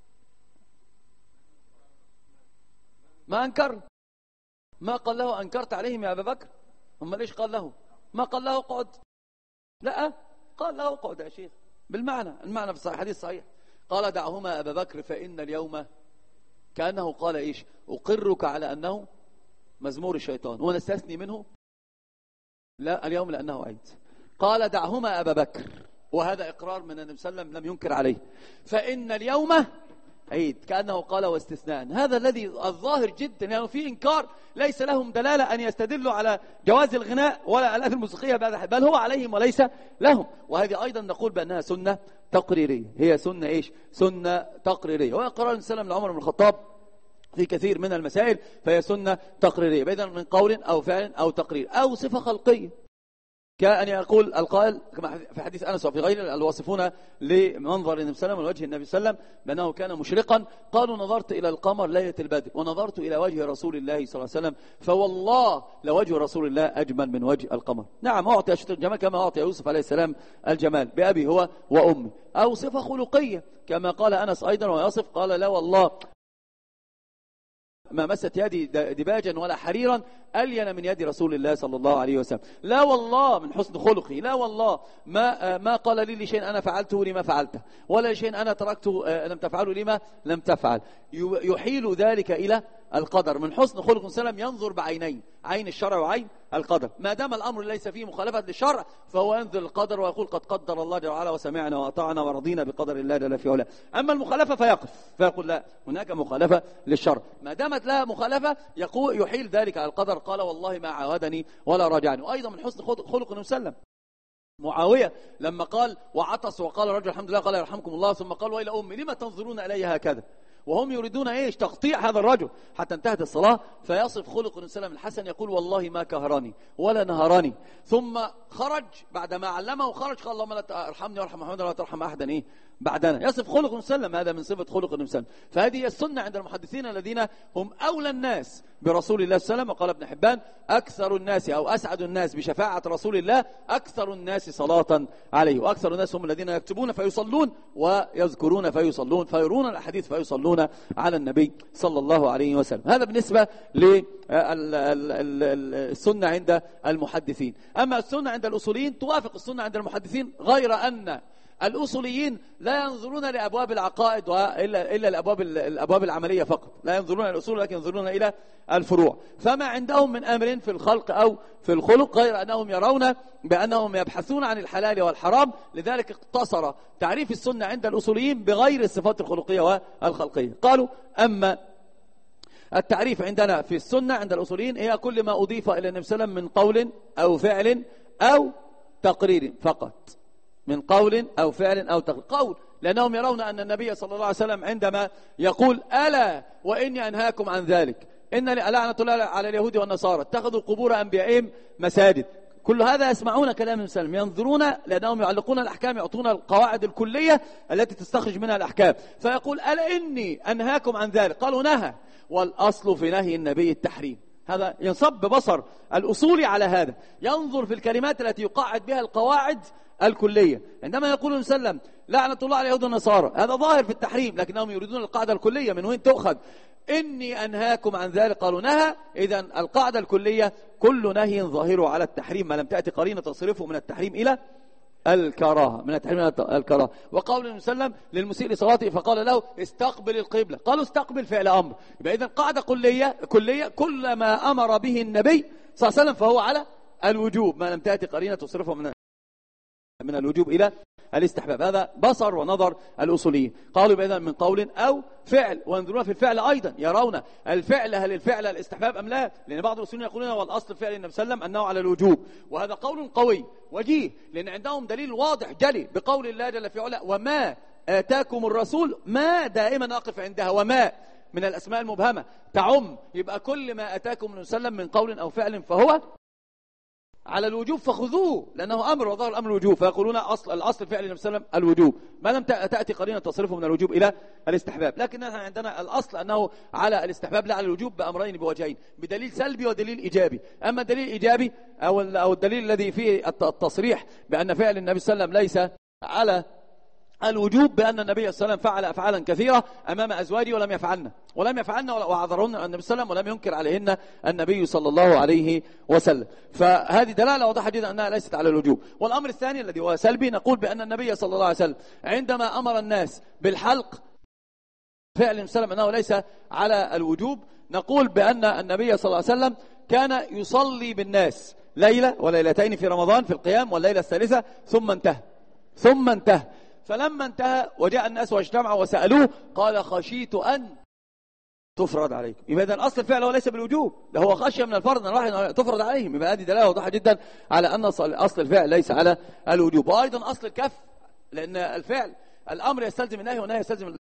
ما انكر، ما قال له انكرت عليهم يا ابا بكر، هم ليش قال له؟ ما قال له اقعد، لا قال له اقعد يا شيخ بالمعنى، المعنى في الحديث صحيح. قال دعهما ابا بكر فإن اليوم، كأنه قال إيش؟ أقرك على أنه مزمور الشيطان ونستثني منه لا اليوم لأنه عيد. قال دعهما أبا بكر، وهذا إقرار من النبي صلى الله عليه وسلم لم ينكر عليه، فإن اليوم عيد، كأنه قال واستثناء. هذا الذي الظاهر جدا، يعني في إنكار ليس لهم دلالة أن يستدلوا على جواز الغناء ولا الآلات الموسيقية، بل هو عليهم وليس لهم. وهذه أيضا نقول بأنها سنة تقريرية، هي سنة إيش؟ سنة تقريرية. وإقرار النبي صلى الله عليه وسلم لعمر بن الخطاب في كثير من المسائل فهي سنة تقريرية، بدلا من قول أو فعل أو تقرير أو صفة خلقية. كأن يقول القائل كما في حديث أنس وفي غيره الواصفون لمنظر النبي صلى الله عليه وسلم ووجه النبي صلى الله عليه وسلم بأنه كان مشرقا، قالوا نظرت إلى القمر ليلة البدر ونظرت إلى وجه رسول الله صلى الله عليه وسلم فوالله لوجه رسول الله أجمل من وجه القمر. نعم أعطي أشتر الجمال كما أعطي يوسف عليه السلام الجمال بأبي هو وأمي، أو صفة خلقية كما قال أنس أيضا ويصف قال لا والله ما مست يدي دباجا ولا حريرا ألين من يد رسول الله صلى الله عليه وسلم، لا والله من حسن خلقي، لا والله ما ما قال لي لشيء أنا فعلته لما فعلته، ولا شيء أنا تركته لم تفعله لما لم تفعل. يحيل ذلك إلى القدر من حسن خلق وسلم، ينظر بعينين، عين الشرع وعين القدر. ما دام الأمر ليس فيه مخالفة للشرع فهو ينظر القدر ويقول قد قدر الله جل وعلا وسمعنا وأطعنا ورضينا بقدر الله جل في علاه. أما المخالفة فيقف فيقول لا هناك مخالفة للشرع، ما دامت لا مخالفة يقول يحيل ذلك على القدر، قال والله ما عاودني ولا راجعني. وأيضا من حسن خلق النبي صلى الله عليه وسلم معاوية لما قال وعطس وقال رجل الحمد لله قال يرحمكم الله، ثم قال وإلى أمي لما تنظرون إلي هكذا، وهم يريدون ايش تقطيع هذا الرجل حتى انتهت الصلاة. فيصف خلق النبي صلى الله عليه وسلم الحسن يقول والله ما كهرني ولا نهرني، ثم خرج بعدما علمه خرج قال اللهم لا ارحمني وارحم محمد ولا ترحم احدا ايه بعدنا. يصف خلق النبي صلى الله عليه وسلم، هذا من صفة خلق النبي صلى الله عليه وسلم. فهذه هي السنة عند المحدثين الذين هم أولى الناس برسول الله صلى الله عليه وسلم. وقال ابن حبان أكثر الناس أو أسعد الناس بشفاعة رسول الله أكثر الناس صلاة عليه، وأكثر الناس هم الذين يكتبون فيصلون ويذكرون فيصلون فيرون الأحاديث فيصلون على النبي صلى الله عليه وسلم. هذا بالنسبة للسنة عند المحدثين. أما السنة عند الأصوليين توافق السنة عند المحدثين، غير أن الأصوليين لا ينظرون لأبواب العقائد إلا إلا الأبواب الأبواب العملية فقط، لا ينظرون إلى الأصول لكن ينظرون إلى الفروع. فما عندهم من أمر في الخلق أو في الخلق غير أنهم يرون بأنهم يبحثون عن الحلال والحرام، لذلك اقتصر تعريف السنة عند الأصوليين بغير الصفات الخلقية والخلقية. قالوا أما التعريف عندنا في السنة عند الأصوليين هي كل ما أضيف إلى النبي صلى الله عليه وسلم من قول أو فعل أو تقرير فقط، من قول أو فعل أو تقرير. قول لأنهم يرون أن النبي صلى الله عليه وسلم عندما يقول ألا وإني أنهاكم عن ذلك إن لعنة الله على اليهود والنصارى اتخذوا قبور أنبيائهم مساجد، كل هذا يسمعون كلام النبي صلى الله عليه وسلم، ينظرون لأنهم يعلقون الأحكام، يعطون القواعد الكلية التي تستخرج منها الأحكام. فيقول ألا إني أنهاكم عن ذلك، قالوا نهى، والأصل في نهي النبي التحريم. هذا ينصب بصر الأصولي على هذا، ينظر في الكلمات التي يقاعد بها القواعد الكلية. عندما يقول النبي صلى الله عليه وسلم لعنة الله على اليهود والنصارى هذا ظاهر في التحريم، لكنهم يريدون القاعدة الكلية من وين تؤخذ. إني أنهاكم عن ذلك قالوا نهى، إذن القاعدة الكلية كل نهي ظاهره على التحريم ما لم تأتي قرينة تصرفه من التحريم إلى الكراهة، من التحريم إلى الكراهة. وقول النبي صلى الله عليه وسلم للمسيء لصلاته فقال له استقبل القبلة، قالوا استقبل فعل أمر، يبقى إذن قاعدة كلية كلية كل ما أمر به النبي صلى الله عليه وسلم فهو على الوجوب ما لم تأتي قرينة تصرفه من من الوجوب إلى الاستحباب. هذا بصر ونظر الأصوليين. قالوا بإذن من قول أو فعل، وينظرون في الفعل أيضا، يرون الفعل هل الفعل الاستحباب أم لا، لأن بعض الأصوليين يقولون والأصل فعل النبي صلى الله عليه وسلم أنه على الوجوب، وهذا قول قوي وجيه، لأن عندهم دليل واضح جلي بقول الله جل في علا وما آتاكم الرسول، ما دائما أقف عندها، وما من الأسماء المبهمة تعم، يبقى كل ما آتاكم النبي صلى الله عليه وسلم من قول أو فعل فهو على الوجوب فخذوه، لأنه أمر وظهر الأمر الوجوب. فيقولون أصل الأصل فعل النبي صلى الله عليه وسلم الوجوب ما لم تأتي قرينة تصرفه من الوجوب إلى الاستحباب. لكن عندنا الأصل أنه على الاستحباب لا على الوجوب بأمرين بوجهين، بدليل سلبي ودليل إيجابي. أما الدليل الإيجابي أو أو الدليل الذي فيه التصريح بأن فعل النبي صلى الله عليه وسلم ليس على الوجوب، بأن النبي صلى الله عليه وسلم فعل أفعالا كثيرة أمام أزواجه ولم يفعلن ولم يفعلن وعذرهن النبي صلى الله عليه وسلم ولم ينكر عليهن النبي صلى الله عليه وسلم. فهذه دلالة واضحة جدا أنها ليست على الوجوب. والأمر الثاني الذي هو سلبي، نقول بأن النبي صلى الله عليه وسلم عندما أمر الناس بالحلق فعل النبي صلى الله عليه وسلم أنه ليس على الوجوب. نقول بأن النبي صلى الله عليه وسلم كان يصلي بالناس ليلة وليلتين في رمضان في القيام، والليلة الثالثة ثم انتهى ثم انتهى فلما انتهى وجاء الناس واجتمعوا وسألوه قال خشيت أن تفرض عليكم. يبقى إذن أصل الفعل وليس بالوجوب، ده هو خشية من الفرض أن الواحد تفرض عليهم. يبقى هذه دلالة واضحة جدا على أن أصل الفعل ليس على الوجوب. وأيضا أصل الكف، لأن الفعل الأمر يستلزم النهي والنهي يستلزم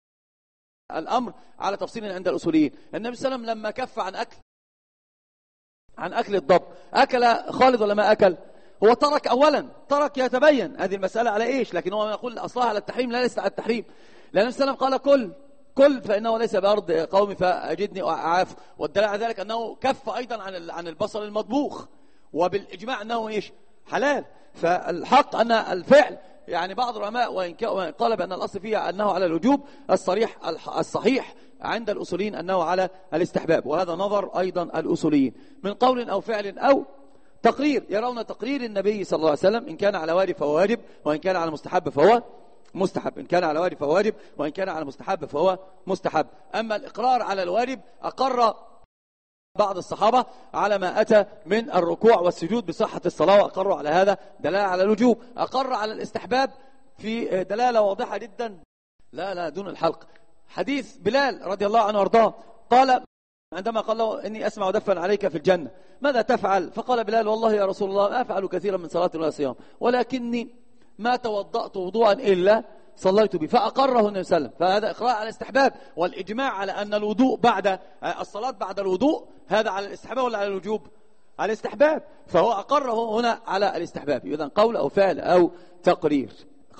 الأمر على تفصيل عند الأصوليين. النبي صلى الله عليه وسلم لما كف عن أكل عن أكل الضب، أكل خالد ولا ما أكل؟ هو ترك أولا، ترك يتبين هذه المسألة على إيش، لكن هو يقول أصلها على التحريم، لا ليس على التحريم، لأن النبي صلى الله عليه وسلم قال كل كل فإنه ليس بأرض قومي فأجدني أعاف. والدليل على ذلك أنه كف أيضا عن عن البصل المطبوخ، وبالإجماع أنه إيش حلال. فالحق أن الفعل يعني بعض العلماء وإن قال بأن الأصل فيها أنه على الوجوب، الصريح الصحيح عند الأصوليين أنه على الاستحباب، وهذا نظر أيضا الأصوليين من قول أو فعل أو تقرير. يرون تقرير النبي صلى الله عليه وسلم إن كان على واجب فهو واجب، وإن كان على مستحب فهو مستحب. إن كان على واجب فهو واجب، وإن كان على مستحب فهو مستحب. أما الإقرار على الواجب أقر بعض الصحابة على ما أتى من الركوع والسجود بصحة الصلاة، وأقروا على هذا دلالة على الوجوب. أقر على الاستحباب في دلالة واضحة جدا، لا لا دون الحلق. حديث بلال رضي الله عنه وارضاه قال عندما قال له إني أسمع دفا عليك في الجنة ماذا تفعل؟ فقال بلال والله يا رسول الله أفعل كثيرا من صلاة ولا صيام، ولكني ما توضأت وضوءا إلا صليت به. فأقره النبي صلى الله عليه وسلم. فهذا إقرار على الاستحباب، والإجماع على أن الوضوء بعد الصلاة بعد الوضوء هذا على الاستحباب ولا على الوجوب؟ على الاستحباب. فهو أقره هنا على الاستحباب. إذن قول أو فعل أو تقرير،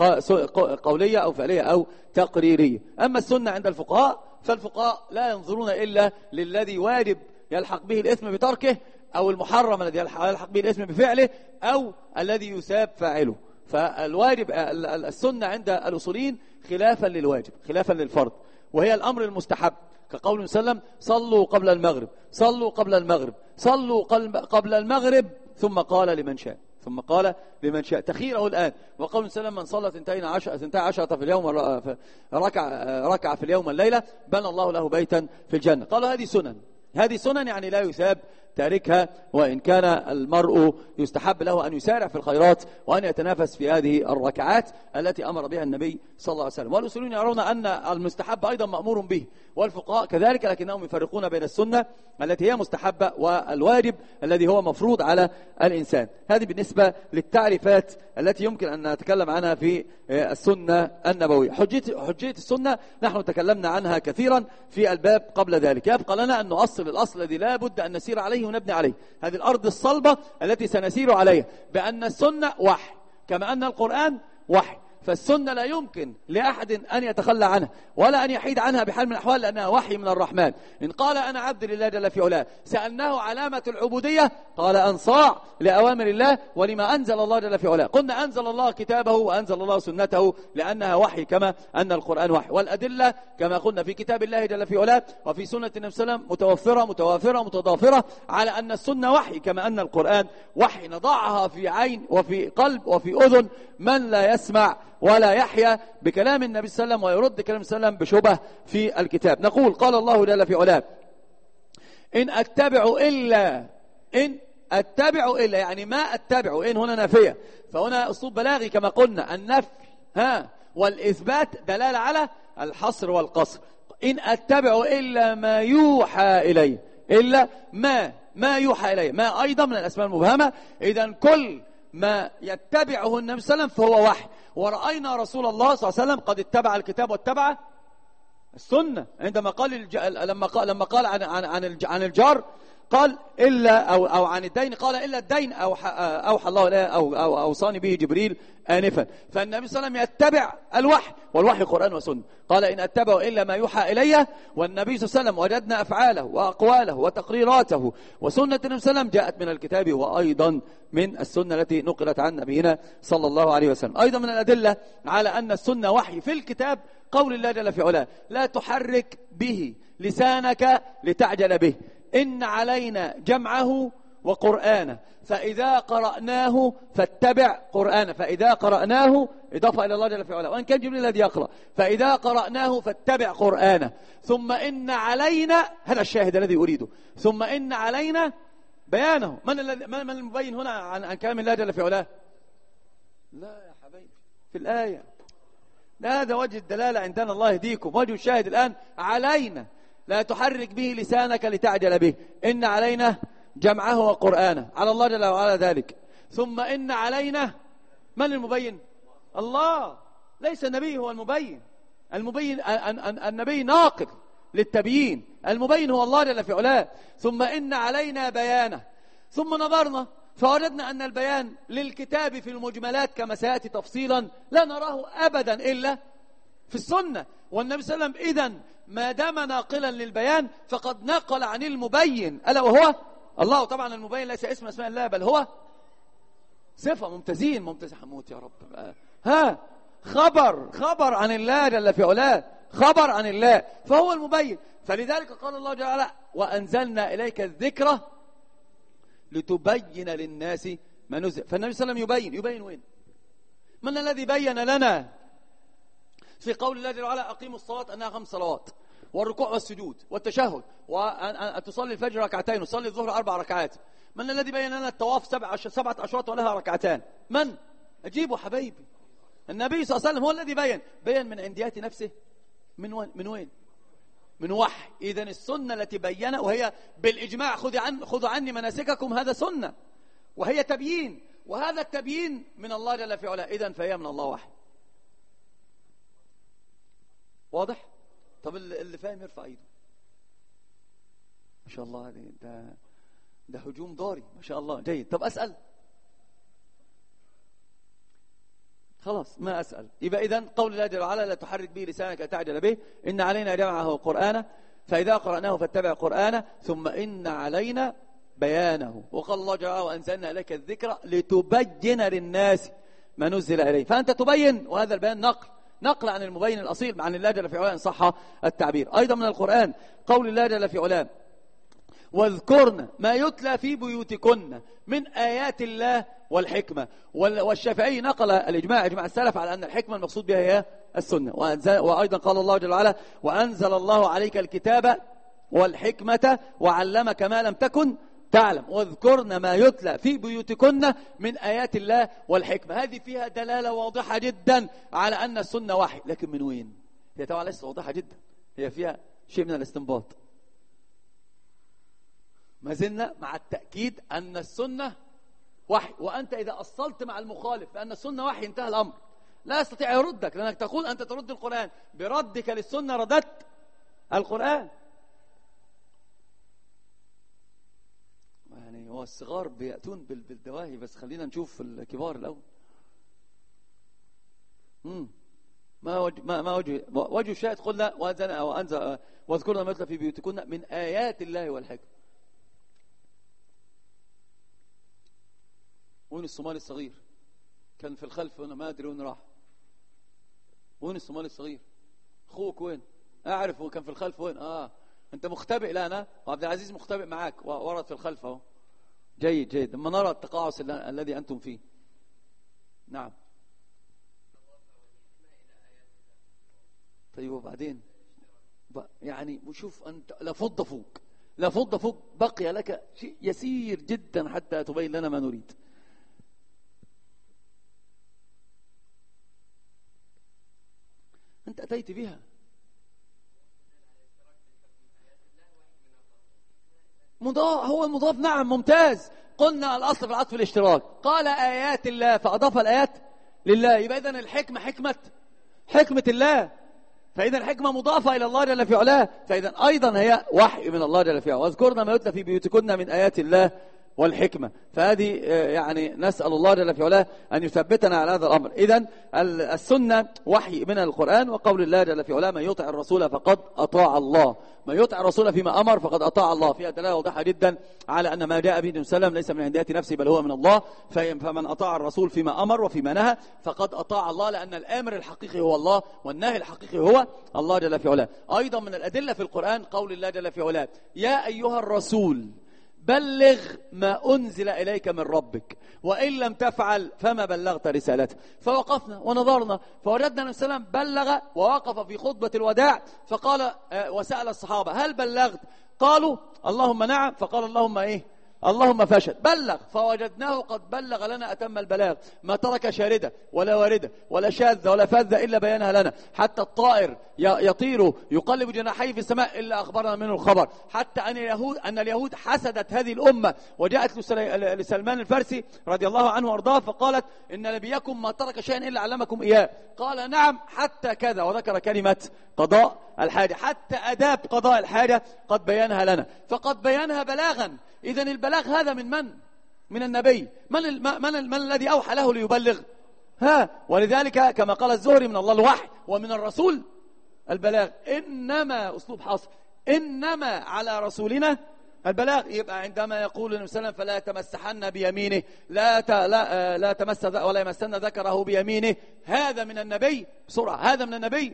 قولية أو فعلية أو تقريرية. أما السنة عند الفقهاء فالفقهاء لا ينظرون إلا للذي واجب يلحق به الإثم بتركه، أو المحرم الذي يلحق به الإثم بفعله، أو الذي يساب فاعله. فالواجب السنة عند الأصوليين خلافا للواجب، خلافا للفرض، وهي الأمر المستحب، كقول صلى الله عليه وسلم صلوا قبل المغرب، صلوا قبل المغرب، صلوا قبل المغرب، ثم قال لمن شاء، ثم قال لمن شاء تخيره الآن. وقول صلى الله عليه وسلم من صلى ثنتين عشرة ثنتين عشرة في اليوم ركع ركع في اليوم الليلة بنى الله له بيتا في الجنة. قالوا هذه سنن، هذه سنن يعني لا يثاب تاركها، وإن كان المرء يستحب له أن يسارع في الخيرات وأن يتنافس في هذه الركعات التي أمر بها النبي صلى الله عليه وسلم. والأصوليون يرون أن المستحب أيضا مأمور به، والفقهاء كذلك، لكنهم يفرقون بين السنة التي هي مستحبة والواجب الذي هو مفروض على الإنسان. هذه بالنسبة للتعريفات التي يمكن أن نتكلم عنها في السنة النبوية. حجية, حجية السنة نحن تكلمنا عنها كثيرا في الباب قبل ذلك. يبقى لنا أن نؤصل الأصل الذي لا بد أن نسير عليه ونبني عليه، هذه الأرض الصلبة التي سنسير عليها، بأن السنة وحي كما أن القرآن وحي. فالسنة لا يمكن لأحد أن يتخلى عنها ولا أن يحيد عنها بحال من الأحوال، لأنها وحي من الرحمن. إن قال أنا عبد لله جل في علاه سألناه علامة العبودية قال أنصاع لأوامر الله ولما أنزل الله جل في علاه. قلنا أنزل الله كتابه وأنزل الله سنته لأنها وحي كما أن القرآن وحي. والأدلة كما قلنا في كتاب الله جل في علاه وفي سنة النبي صلى الله عليه وسلم متوفرة متوافرة متضافرة على أن السنة وحي كما أن القرآن وحي. نضعها في عين وفي قلب وفي أذن من لا يسمع ولا يحيى بكلام النبي صلى الله عليه وسلم ويرد كلام صلى الله عليه وسلم بشبه في الكتاب. نقول قال الله جل في علاه إن أتبع إلا إن أتبع إلا يعني ما أتبع، إن هنا نافية، فهنا أسلوب بلاغي كما قلنا. النفي ها والإثبات دلالة على الحصر والقصر. إن أتبع إلا ما يوحى إلي، إلا ما ما يوحى إلي، ما أيضا من الأسماء المبهمة. إذن كل ما يتبعه النبي صلى الله عليه وسلم فهو وحي. ورأينا رسول الله صلى الله عليه وسلم قد اتبع الكتاب واتبع السنة. عندما قال الج... لما قال لما قال عن عن عن, الج... عن الجار قال إلا أو أو عن الدين قال إلا الدين أو أوحى الله إليه أو أو أوصاني به جبريل آنفا. فالنبي صلى الله عليه وسلم يتبع الوحي، والوحي قرآن وسنة. قال إن أتبع إلا ما يوحى إلي. والنبي صلى الله عليه وسلم وجدنا أفعاله وأقواله وتقريراته وسنة النبي صلى الله عليه وسلم جاءت من الكتاب وأيضا من السنة التي نقلت عن نبينا صلى الله عليه وسلم. أيضا من الأدلة على أن السنة وحي في الكتاب قول الله جل في علاه لا تحرك به لسانك لتعجل به إن علينا جمعه وقرآنه فإذا قرأناه فاتبع قرآنه. فإذا قرأناه إضافة إلى الله جل في علاه، وإن كان جبريل الذي يقرأ. فإذا قرأناه فاتبع قرآنه ثم إن علينا، هذا الشاهد الذي أريده، ثم إن علينا بيانه. من الذي من المبين هنا عن عن كلام الله جل في علاه؟ لا يا حبيبي في الآية. هذا وجه الدلالة عندنا، الله يهديكم. وجه الشاهد الآن علينا لا تحرك به لسانك لتعجل به إن علينا جمعه وقرآنه، على الله جل وعلا ذلك. ثم إن علينا، من المبين؟ الله، ليس النبي هو المبين. المبين النبي ناقل للتبيين، المبين هو الله جل في علاه. ثم إن علينا بيانه. ثم نظرنا فوجدنا أن البيان للكتاب في المجملات كما سيأتي تفصيلا لا نراه أبدا إلا في السنة. والنبي صلى الله عليه وسلم إذن ما دام ناقلا للبيان فقد نقل عن المبين ألا وهو الله. طبعا المبين ليس اسم اسماء الله بل هو صفة. ممتازين ممتاز حموت يا رب. ها خبر خبر عن الله جل في علاه، خبر عن الله، فهو المبين. فلذلك قال الله جل وعلا وأنزلنا إليك الذكرى لتبين للناس ما نزل. فالنبي صلى الله عليه وسلم يبين. يبين وين؟ من الذي بين لنا في قول الله جل وعلا أقيموا الصلاة أنها خمس صلوات والركوع والسجود والتشهد وأن تصلي الفجر ركعتين وتصلي الظهر أربع ركعات؟ من الذي بين لنا الطواف سبع سبعة أشواط ولها ركعتان؟ من؟ أجيبوا حبايبي. النبي صلى الله عليه وسلم هو الذي بين. بين من عنديات نفسه. من وين؟ من وين؟ من وحي. إذن السنة التي بين وهي بالإجماع خذوا عن خذوا عني مناسككم، هذا سنة وهي تبيين، وهذا التبيين من الله جل في علاه. إذن فهي من الله وحي. واضح؟ طب اللي فاهم يرفع ايده. ما شاء الله ده ده هجوم ضاري ما شاء الله. جيد. طب أسأل؟ خلاص ما أسأل. يبقى إذن قول الله جل وعلا لا تحرك به لسانك تعجل به إن علينا جمعه وقرآنه فإذا قرأناه فاتبع قرآنه ثم إن علينا بيانه. وقال الله جل وعلا وأنزلنا إليك الذكر لتبين للناس ما نزل إليه. فأنت تبين، وهذا البيان نقل نقل عن المبين الأصيل عن الله جل في علاه إن صح التعبير. أيضا من القرآن قول الله جل في علاه واذكرن ما يتلى في بيوتكن من آيات الله والحكمة. والشافعي نقل الإجماع إجماع السلف على أن الحكمة المقصود بها هي السنة. وأيضا قال الله جل وعلا وأنزل الله عليك الكتاب والحكمة وعلمك ما لم تكن تعلم واذكرن ما يتلى في بيوتكن من آيات الله والحكمة. هذه فيها دلالة واضحة جدا على أن السنة وحي. لكن من وين؟ هي طبعا ليست واضحة جدا، هي فيها شيء من الاستنباط. ما زلنا مع التأكيد أن السنة وحي. وأنت إذا أصلت مع المخالف بأن السنة وحي انتهى الأمر، لا يستطيع يردك، لأنك تقول أنت ترد القرآن بردك للسنة رددت القرآن. يعني هو الصغار بيأتون بالدواهي، بس خلينا نشوف الكبار الأول. امم ما وجه ما ما وجه وجه الشاهد قلنا وأنزل أو أنزل واذكرنا ما يتلى في بيوتكن من آيات الله والحكمة. وين الصومالي الصغير؟ كان في الخلف هنا ما أدري وين راح. وين الصومالي الصغير؟ أخوك وين؟ أعرف هو كان في الخلف وين؟ آه أنت مختبئ. لا أنا وعبد العزيز مختبئ معاك ورد في الخلف أهو. جيد جيد. لما نرى التقاعس الذي أنتم فيه. نعم. طيب وبعدين يعني وشوف أنت لفض فوق لفض فوق بقي لك شيء يسير جدا حتى تبين لنا ما نريد. أنت أتيت بها مضاف. هو المضاف نعم ممتاز. قلنا الأصل في العطف الاشتراك. قال آيات الله فأضاف الآيات لله. يبقى إذن الحكمة حكمة حكمة الله. فإذا الحكمة مضافة إلى الله جل في علاه. فإذا أيضا هي وحي من الله جل في علاه. واذكرنا ما يتلى في بيوتكن من آيات الله والحكمة. فهذه يعني نسأل الله جل في علاه أن يثبتنا على هذا الأمر. إذن السنة وحي من القرآن. وقول الله جل في علاه من يطع الرسول فقد أطاع الله. من يطع الرسول فيما أمر فقد أطاع الله. فيها دلالة واضحة جدا على أن ما جاء به النبي صلى الله عليه وسلم ليس من عنديات نفسه بل هو من الله. فمن أطاع الرسول فيما أمر وفيما نهى فقد أطاع الله، لأن الآمر الحقيقي هو الله والناهي الحقيقي هو الله جل في علاه. أيضا من الأدلة في القرآن قول الله جل في علاه يا أيها الرسول بلغ ما أنزل إليك من ربك وإن لم تفعل فما بلغت رسالته. فوقفنا ونظرنا فوجدنا النبي صلى الله عليه وسلم بلغ ووقف في خطبة الوداع فقال وسأل الصحابة هل بلغت؟ قالوا اللهم نعم. فقال اللهم إيه؟ اللهم فاشهد. بلغ. فوجدناه قد بلغ لنا أتم البلاغ، ما ترك شاردة ولا واردة ولا شاذة ولا فاذة إلا بيانها لنا. حتى الطائر يطير يقلب جناحيه في السماء إلا أخبرنا منه الخبر. حتى أن اليهود أن اليهود حسدت هذه الأمة وجاءت لسلمان الفارسي رضي الله عنه وارضاه فقالت إن نبيكم ما ترك شيئا إلا علمكم إياه. قال نعم حتى كذا، وذكر كلمة قضاء الحاجة. حتى أداب قضاء الحاجة قد بيانها لنا، فقد بيانها بلاغا. إذن البلاغ هذا من من؟ من النبي. من, ال... من, ال... من الذي أوحى له ليبلغ؟ ها، ولذلك كما قال الزهري: من الله الوحي ومن الرسول البلاغ. إنما أسلوب حصر، إنما على رسولنا البلاغ. يبقى عندما يقول النبي صلى الله عليه وسلم: فلا يتمسحن بيمينه، لا ت... لا لا تمس ولا يمسن ذكره بيمينه، هذا من النبي. بسرعة، هذا من النبي.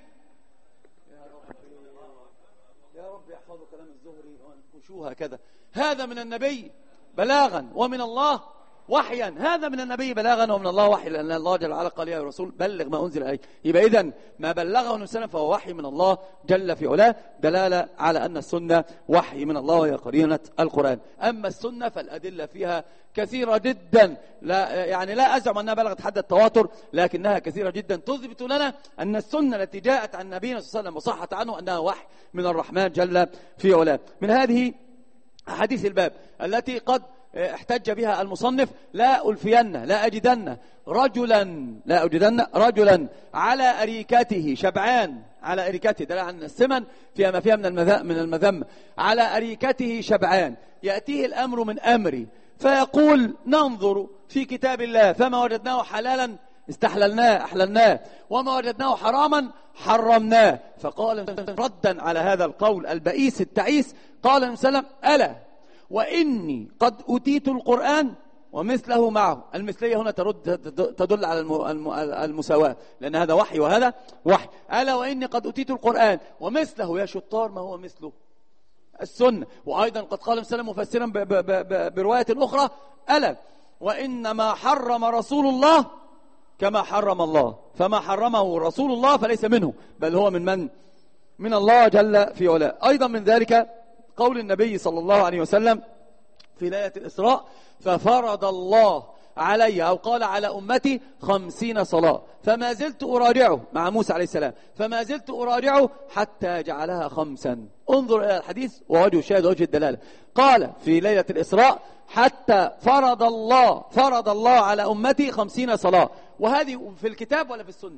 يا رب يحفظوا كلام الزهري وانكشوه هكذا. هذا من النبي بلاغا ومن الله وحيا. هذا من النبي بلاغا ومن الله وحي، لأن الله جل وعلا قال: يا رسول بلغ ما أنزل إليك. يبقى إذن ما بلغه النبي صلى الله عليه وسلم فهو وحي من الله جل في علاه، دلالة على أن السنة وحي من الله وهي قرينة القرآن. أما السنة فالأدلة فيها كثيرة جدا، لا يعني لا أزعم أنها بلغت حد التواتر، لكنها كثيرة جدا تثبت لنا أن السنة التي جاءت عن نبينا صلى الله عليه وسلم وصحت عنه أنها وحي من الرحمن جل في علاه. من هذه أحاديث الباب التي قد احتج بها المصنف: لا ألفين لا أجدن رجلا لا أجدن رجلا على أريكته شبعان، على أريكته دل عن السمن فيها ما فيها من من المذم، على أريكته شبعان يأتيه الأمر من أمري فيقول: ننظر في كتاب الله فما وجدناه حلالا استحللناه أحللناه وما وجدناه حراما حرمناه. فقال ردا على هذا القول البئيس التعيس، قال النبي صلى الله عليه وسلم: ألا وإني قد أتيت القرآن ومثله معه. المثلية هنا ترد تدل على المساواة، لأن هذا وحي وهذا وحي. ألا وإني قد أتيت القرآن ومثله. يا شطار، ما هو مثله؟ السنة. وأيضا قد قال النبي صلى الله عليه وسلم مفسرا برواية أخرى: ألا وإنما حرم رسول الله كما حرم الله، فما حرمه رسول الله فليس منه بل هو من من؟ من الله جل في علاه. أيضا من ذلك قول النبي صلى الله عليه وسلم في ليلة الإسراء: ففرض الله علي أو قال على أمتي خمسين صلاة فما زلت أراجعه، مع موسى عليه السلام، فما زلت أراجعه حتى جعلها خمسا. انظر إلى الحديث ووجه الشاهد ووجه الدلالة. قال في ليلة الإسراء: حتى فرض الله فرض الله على أمتي خمسين صلاة. وهذه في الكتاب ولا في السنة؟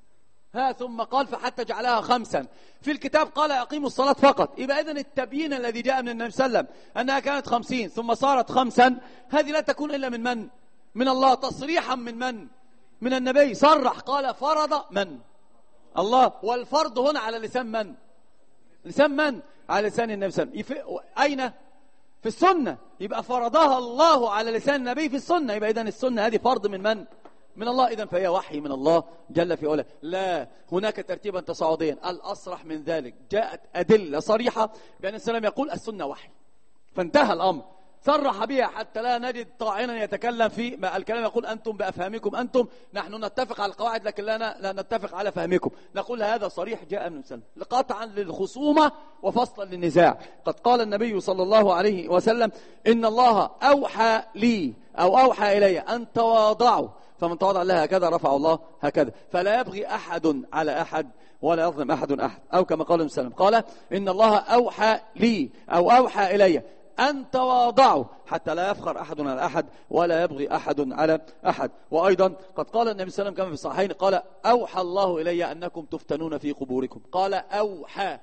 ها، ثم قال: فحتى جعلها خمسا. في الكتاب قال: أقيموا الصلاة فقط. يبقى إذن التبيين الذي جاء من النبي صلى الله عليه وسلم أنها كانت خمسين ثم صارت خمسا، هذه لا تكون إلا من من؟ من الله، تصريحا من من؟ من النبي. صرح قال: فرض من؟ الله. والفرض هنا على لسان من؟ لسان من؟ على لسان النبي صلى الله عليه وسلم. أين؟ في السنة. يبقى فرضها الله على لسان النبي في السنة. يبقى إذن السنة هذه فرض من من؟ من الله. إذن فهي وحي من الله جل في علاه. لا هناك ترتيبا تصاعديا. الأصرح من ذلك جاءت أدلة صريحة بأن السلام يقول السنة وحي، فانتهى الأمر، صرح بها حتى لا نجد طاعنا يتكلم في ما الكلام يقول: أنتم بأفهامكم أنتم، نحن نتفق على القواعد لكن لا, لا نتفق على فهمكم. نقول هذا صريح جاء من السلام قطعا للخصومة وفصلا للنزاع. قد قال النبي صلى الله عليه وسلم: إن الله أوحى لي أو أوحى إلي أن تواضعوا، فمن تواضع الله هكذا رفع الله هكذا، فلا يبغي أحد على أحد ولا يظلم أحد أحد. أو كما قال النبي صلى الله عليه وسلم: قال: إن الله أوحى لي أو أوحى إلي أن تواضعوا حتى لا يفخر أحد على أحد ولا يبغي أحد على أحد. وأيضا قد قال النبي صلى الله عليه وسلم كما في الصحيحين: قال: أوحى الله إلي أنكم تفتنون في قبوركم. قال: أوحى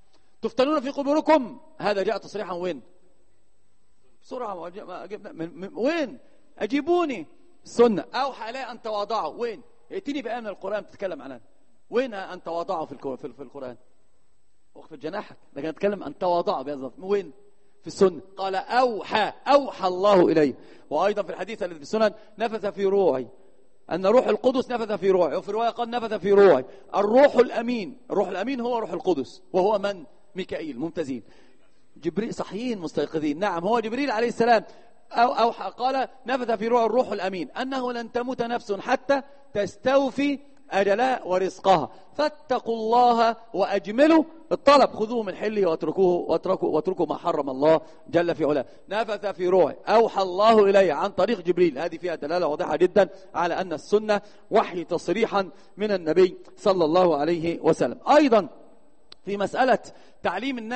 تفتنون في قبوركم، هذا جاء تصريحا وين؟ بسرعة من وين؟ أجيبوني. السنة. أوحى إلي أن تواضعوا، وين؟ ائتني بآية من القرآن تتكلم عنها. وين أن تواضعوا في في القرآن؟ وقف جناحك، لكن نتكلم أن تواضعوا بهذا. وين؟ في السنة. قال: أوحى أوحى الله إلي. وأيضا في الحديث الذي في السنن: نفث في روعي، أن روح القدس نفث في روعي. وفي رواية قال: نفث في روعي الروح الأمين. الروح الأمين هو روح القدس، وهو من؟ ميكائيل. ممتازين. جبريل. صحيين مستيقظين. نعم، هو جبريل عليه السلام. أو أو قال: نفث في روح الروح الأمين أنه لن تموت نفس حتى تستوفي أجلها ورزقها، فاتقوا الله وأجملوا الطلب، خذوه من حله واتركوه واتركوا واتركوا ما حرم الله جل في علاه. نفث في روحي، أوحى الله إلي عن طريق جبريل. هذه فيها دلالة واضحة جدا على أن السنة وحي تصريحا من النبي صلى الله عليه وسلم. أيضا في مسألة تعليم الناس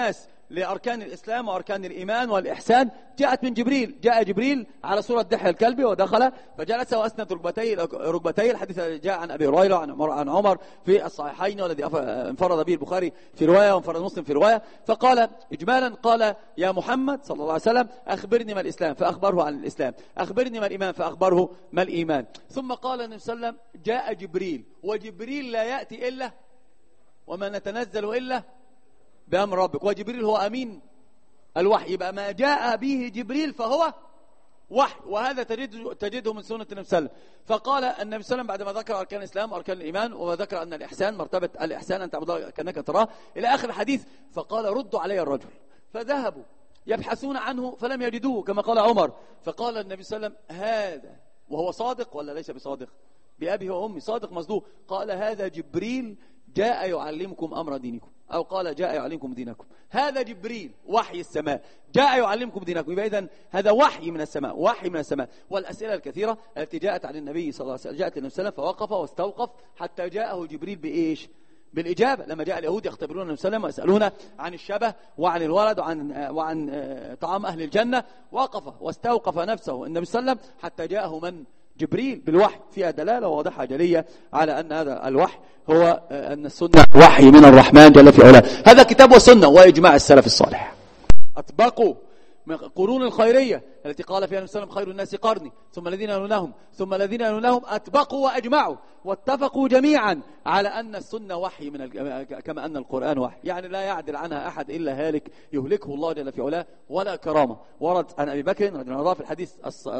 لأركان الإسلام وأركان الإيمان والإحسان جاءت من جبريل. جاء جبريل على صورة دحية الكلب ودخل فجلس وأسند ركبتيه ركبتيه. الحديث جاء عن أبي هريرة عن عمر في الصحيحين، والذي انفرد به البخاري في رواية وانفرد مسلم في رواية. فقال إجمالا، قال يا محمد صلى الله عليه وسلم أخبرني ما الإسلام، فأخبره عن الإسلام. أخبرني ما الإيمان، فأخبره ما الإيمان. ثم قال النبي صلى الله عليه وسلم جاء جبريل، وجبريل لا يأتي إلا وما نتنزل إلا بأمر ربك، وجبريل هو أمين الوحي. يبقى ما جاء به جبريل فهو وحي، وهذا تجد تجده من سنة النبي صلى الله عليه وسلم. فقال النبي صلى الله عليه وسلم بعدما ذكر أركان الإسلام وأركان الإيمان، وذكر أن الإحسان مرتبة الإحسان أن تعبد الله كأنك تراه إلى آخر الحديث، فقال ردوا علي الرجل. فذهبوا يبحثون عنه فلم يجدوه كما قال عمر. فقال النبي صلى الله عليه وسلم هذا، وهو صادق ولا ليس بصادق؟ بأبي وأمي صادق مصدوق. قال هذا جبريل جاء يعلمكم أمر دينكم، أو قال جاء يعلمكم دينكم. هذا جبريل وحي السماء جاء يعلمكم دينكم. يبقى إذن هذا وحي من السماء، وحي من السماء. والأسئلة الكثيرة التي جاءت عن النبي صلى الله عليه وسلم، جاءت النبي صلى الله عليه وسلم فوقف واستوقف حتى جاءه جبريل بإيش؟ بالإجابة. لما جاء اليهود يختبرون النبي صلى الله عليه وسلم ويسألون عن الشبه وعن الولد وعن وعن طعام أهل الجنة، وقف واستوقف نفسه النبي صلى الله عليه وسلم حتى جاءه من؟ جبريل بالوحي. فيها دلالة واضحة جلية على أن هذا الوحي هو أن السنة وحي من الرحمن جل في علاه. هذا كتاب وسنة وإجماع السلف الصالح. أطبقوا من قرون الخيرية التي قال فيها النبي صلى الله عليه وسلم خير الناس قرني ثم الذين يلونهم ثم الذين يلونهم، أطبقوا وأجمعوا واتفقوا جميعا على أن السنة وحي من كما أن القرآن وحي، يعني لا يعدل عنها أحد إلا هالك يهلكه الله جل في علاه ولا كرامة. ورد عن أبي بكر رضي الله عنه في الحديث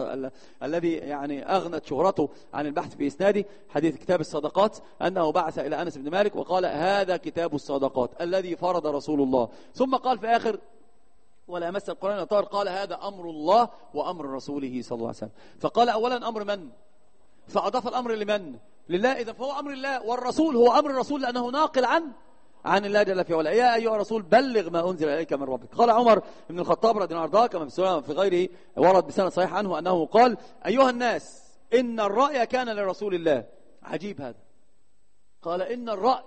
الذي يعني أغنت شهرته عن البحث في إسناده، حديث كتاب الصدقات، أنه بعث إلى أنس بن مالك وقال هذا كتاب الصدقات الذي فرض رسول الله. ثم قال في آخر ولا يمس القرآن إلا طاهر، قال هذا أمر الله وأمر رسوله صلى الله عليه وسلم. فقال أولا أمر من؟ فأضاف الأمر لمن؟ لله. إذا فهو أمر الله، والرسول هو أمر الرسول لأنه ناقل عن عن الله جل في علاه. يا أيها الرسول بلغ ما أنزل إليك من ربك. قال عمر بن الخطاب رضي الله عنه كما في غيره ورد بسند صحيح عنه أنه قال أيها الناس إن الرأي كان لرسول الله. عجيب هذا. قال إن الرأي،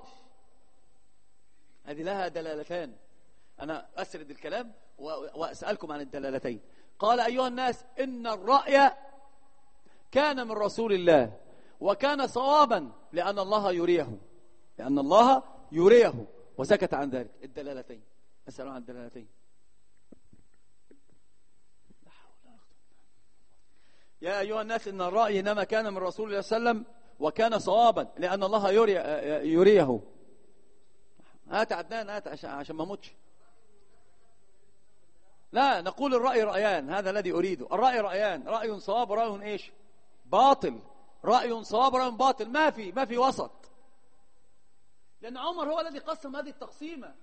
هذه لها دلالتان. أنا أسرد الكلام وأسألكم عن الدلالتين. قال أيها الناس إن الرأي كان من رسول الله وكان صوابا لأن الله يريه، لأن الله يريه، وسكت عن ذلك. الدلالتين، أسأل عن الدلالتين. يا أيها الناس إن الرأي إنما كان من رسول الله صلى الله عليه وسلم وكان صوابا لأن الله يريه. هات عدنان هات عشان ما موتش. لا، نقول الرأي رأيان، هذا الذي أريده. الرأي رأيان، رأي صواب ورأي إيش؟ باطل. رأي صواب ورأي باطل، ما في ما في وسط. لأن عمر هو الذي قسم هذه التقسيمة.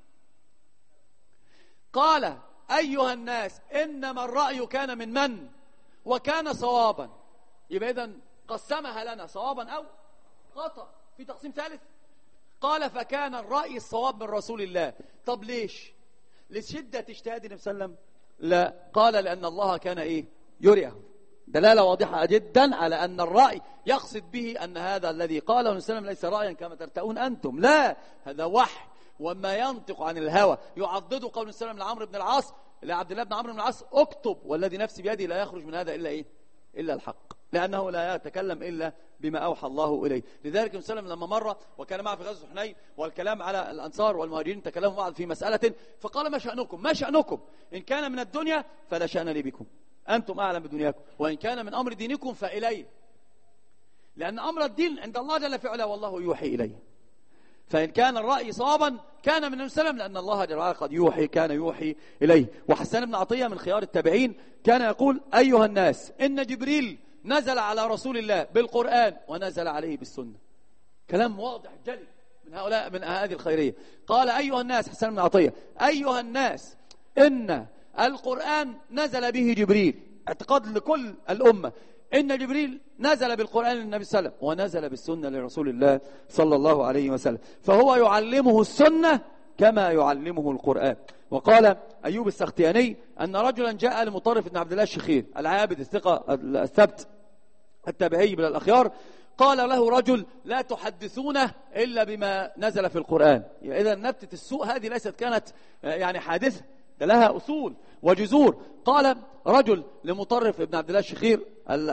قال أيها الناس إنما الرأي كان من من؟ وكان صوابا. يبقى إذن قسمها لنا صوابا أو خطأ. في تقسيم ثالث قال فكان الرأي الصواب من رسول الله. طب ليش؟ لشدة اجتهاد النبي صلى الله عليه وسلم؟ لا، قال لأن الله كان إيه؟ يريه. دلالة واضحة جدا على أن الرأي يقصد به أن هذا الذي قاله النبي صلى الله عليه وسلم ليس رأيا كما ترتؤون أنتم، لا، هذا وحي. وما ينطق عن الهوى. يعضد قول النبي صلى الله عليه وسلم لعمرو بن العاص لعبد الله بن عمرو بن العاص اكتب والذي نفسي بيدي لا يخرج من هذا إلا إيه؟ إلا الحق، لأنه لا يتكلم إلا بما أوحى الله إليه. لذلك النبي صلى الله عليه وسلم لما مر وكان معه في غزوة حنين والكلام على الأنصار والمهاجرين تكلموا بعض في مسألة، فقال ما شأنكم؟ ما شأنكم؟ إن كان من الدنيا فلا شأن لي بكم، أنتم أعلم بدنياكم، وإن كان من أمر دينكم فإلي، لأن أمر الدين عند الله جل في علاه والله يوحي إليه. فإن كان الرأي صوابا كان من النبي صلى الله عليه وسلم، لأن الله جل وعلا قد يوحي كان يوحي إليه. وحسان بن عطية من خيار التابعين كان يقول أيها الناس إن جبريل نزل على رسول الله بالقرآن ونزل عليه بالسنة. كلام واضح جلي من هؤلاء من هذه الخيرية. قال أيها الناس، حسان بن عطية، أيها الناس إن القرآن نزل به جبريل، اعتقاد لكل الأمة إن جبريل نزل بالقرآن للنبي صلى الله عليه وسلم ونزل بالسنة لرسول الله صلى الله عليه وسلم، فهو يعلمه السنة كما يعلمه القرآن. وقال أيوب السختياني أن رجلا جاء لمطرف بن عبد الله الشخير العابد الثقة الثبت التابعي من الأخيار، قال له رجل لا تحدثونه إلا بما نزل في القرآن. إذا نبتة السوء هذه ليست كانت يعني حادثة، لها أصول وجذور. قال رجل لمطرف ابن عبد الله الشخير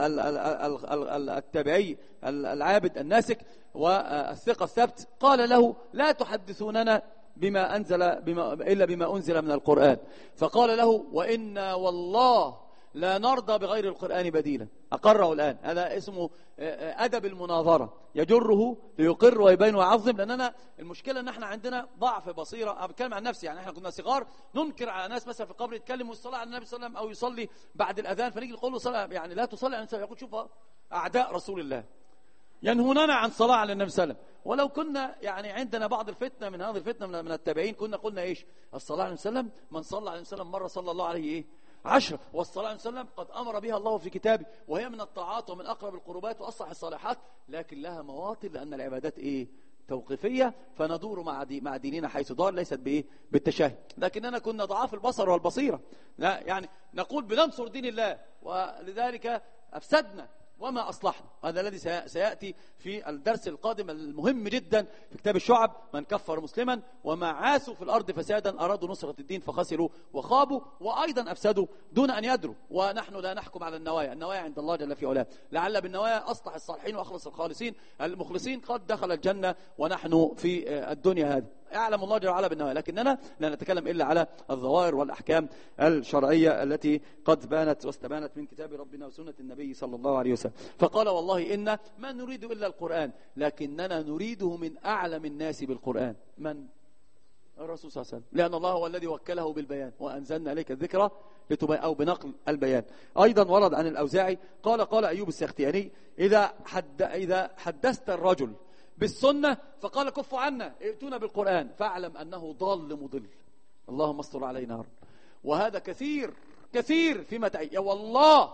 التابعي العابد الناسك والثقة الثبت، قال له: لا تحدثوننا بما أنزل بما إلا بما أنزل من القرآن. فقال له: وإنا والله لا نرضى بغير القرآن بديلا. أقره الآن، هذا اسمه أدب المناظرة، يجره ليقر ويبين ويعظم. لأننا المشكلة أن احنا عندنا ضعف بصيرة. أنا بتكلم عن نفسي، يعني احنا كنا صغار ننكر على ناس مثلا في القبر يتكلموا الصلاة على النبي صلى الله عليه وسلم أو يصلي بعد الأذان، فنيجي نقول له صلاة، يعني لا تصلي على النبي. يقول: شوف أعداء رسول الله ينهوننا عن صلاة على النبي صلى الله عليه وسلم. ولو كنا يعني عندنا بعض الفتنة من هذه الفتنة من التابعين كنا قلنا إيش؟ الصلاة على النبي صلى الله عليه وسلم، من صلى على النبي صلى الله عليه وسلم مرة صلى الله عليه إيه؟ عشرة. والصلاة عليه وسلم قد أمر بها الله في كتابه، وهي من الطاعات ومن أقرب القربات وأصلح الصالحات، لكن لها مواطن، لأن العبادات إيه؟ توقيفية، فندور مع دي مع ديننا حيث دار، ليست بإيه؟ بالتشهي. لكننا كنا ضعاف البصر والبصيرة، لا يعني نقول بننصر دين الله، ولذلك أفسدنا وما أصلحنا. هذا الذي سيأتي في الدرس القادم المهم جدا في كتاب الشعب: من كفر مسلما وما عاسوا في الأرض فسادا أرادوا نصرة الدين فخسروا وخابوا وأيضا أفسدوا دون أن يدروا. ونحن لا نحكم على النوايا، النوايا عند الله جل في علاه، لعل بالنوايا أصلح الصالحين وأخلص الخالصين المخلصين قد دخل الجنة ونحن في الدنيا هذه. يعلم الله جل وعلا بالنوايا، لكننا لا نتكلم إلا على الظواهر والأحكام الشرعية التي قد بانت واستبانت من كتاب ربنا وسنة النبي صلى الله عليه وسلم. فقال: والله إن ما نريد إلا القرآن، لكننا نريده من أعلم الناس بالقرآن. من؟ الرسول صلى الله عليه وسلم، لأن الله هو الذي وكله بالبيان، وأنزلنا عليك الذكرى لتبين، أو بنقل البيان. أيضا ورد عن الأوزاعي قال: قال أيوب السختياني: إذا حد إذا حدثت الرجل بالسنة فقال: كف عنا ائتونا بالقرآن، فاعلم أنه ضال مضل. اللهم استر علينا رب. وهذا كثير كثير فيما تعي. يا والله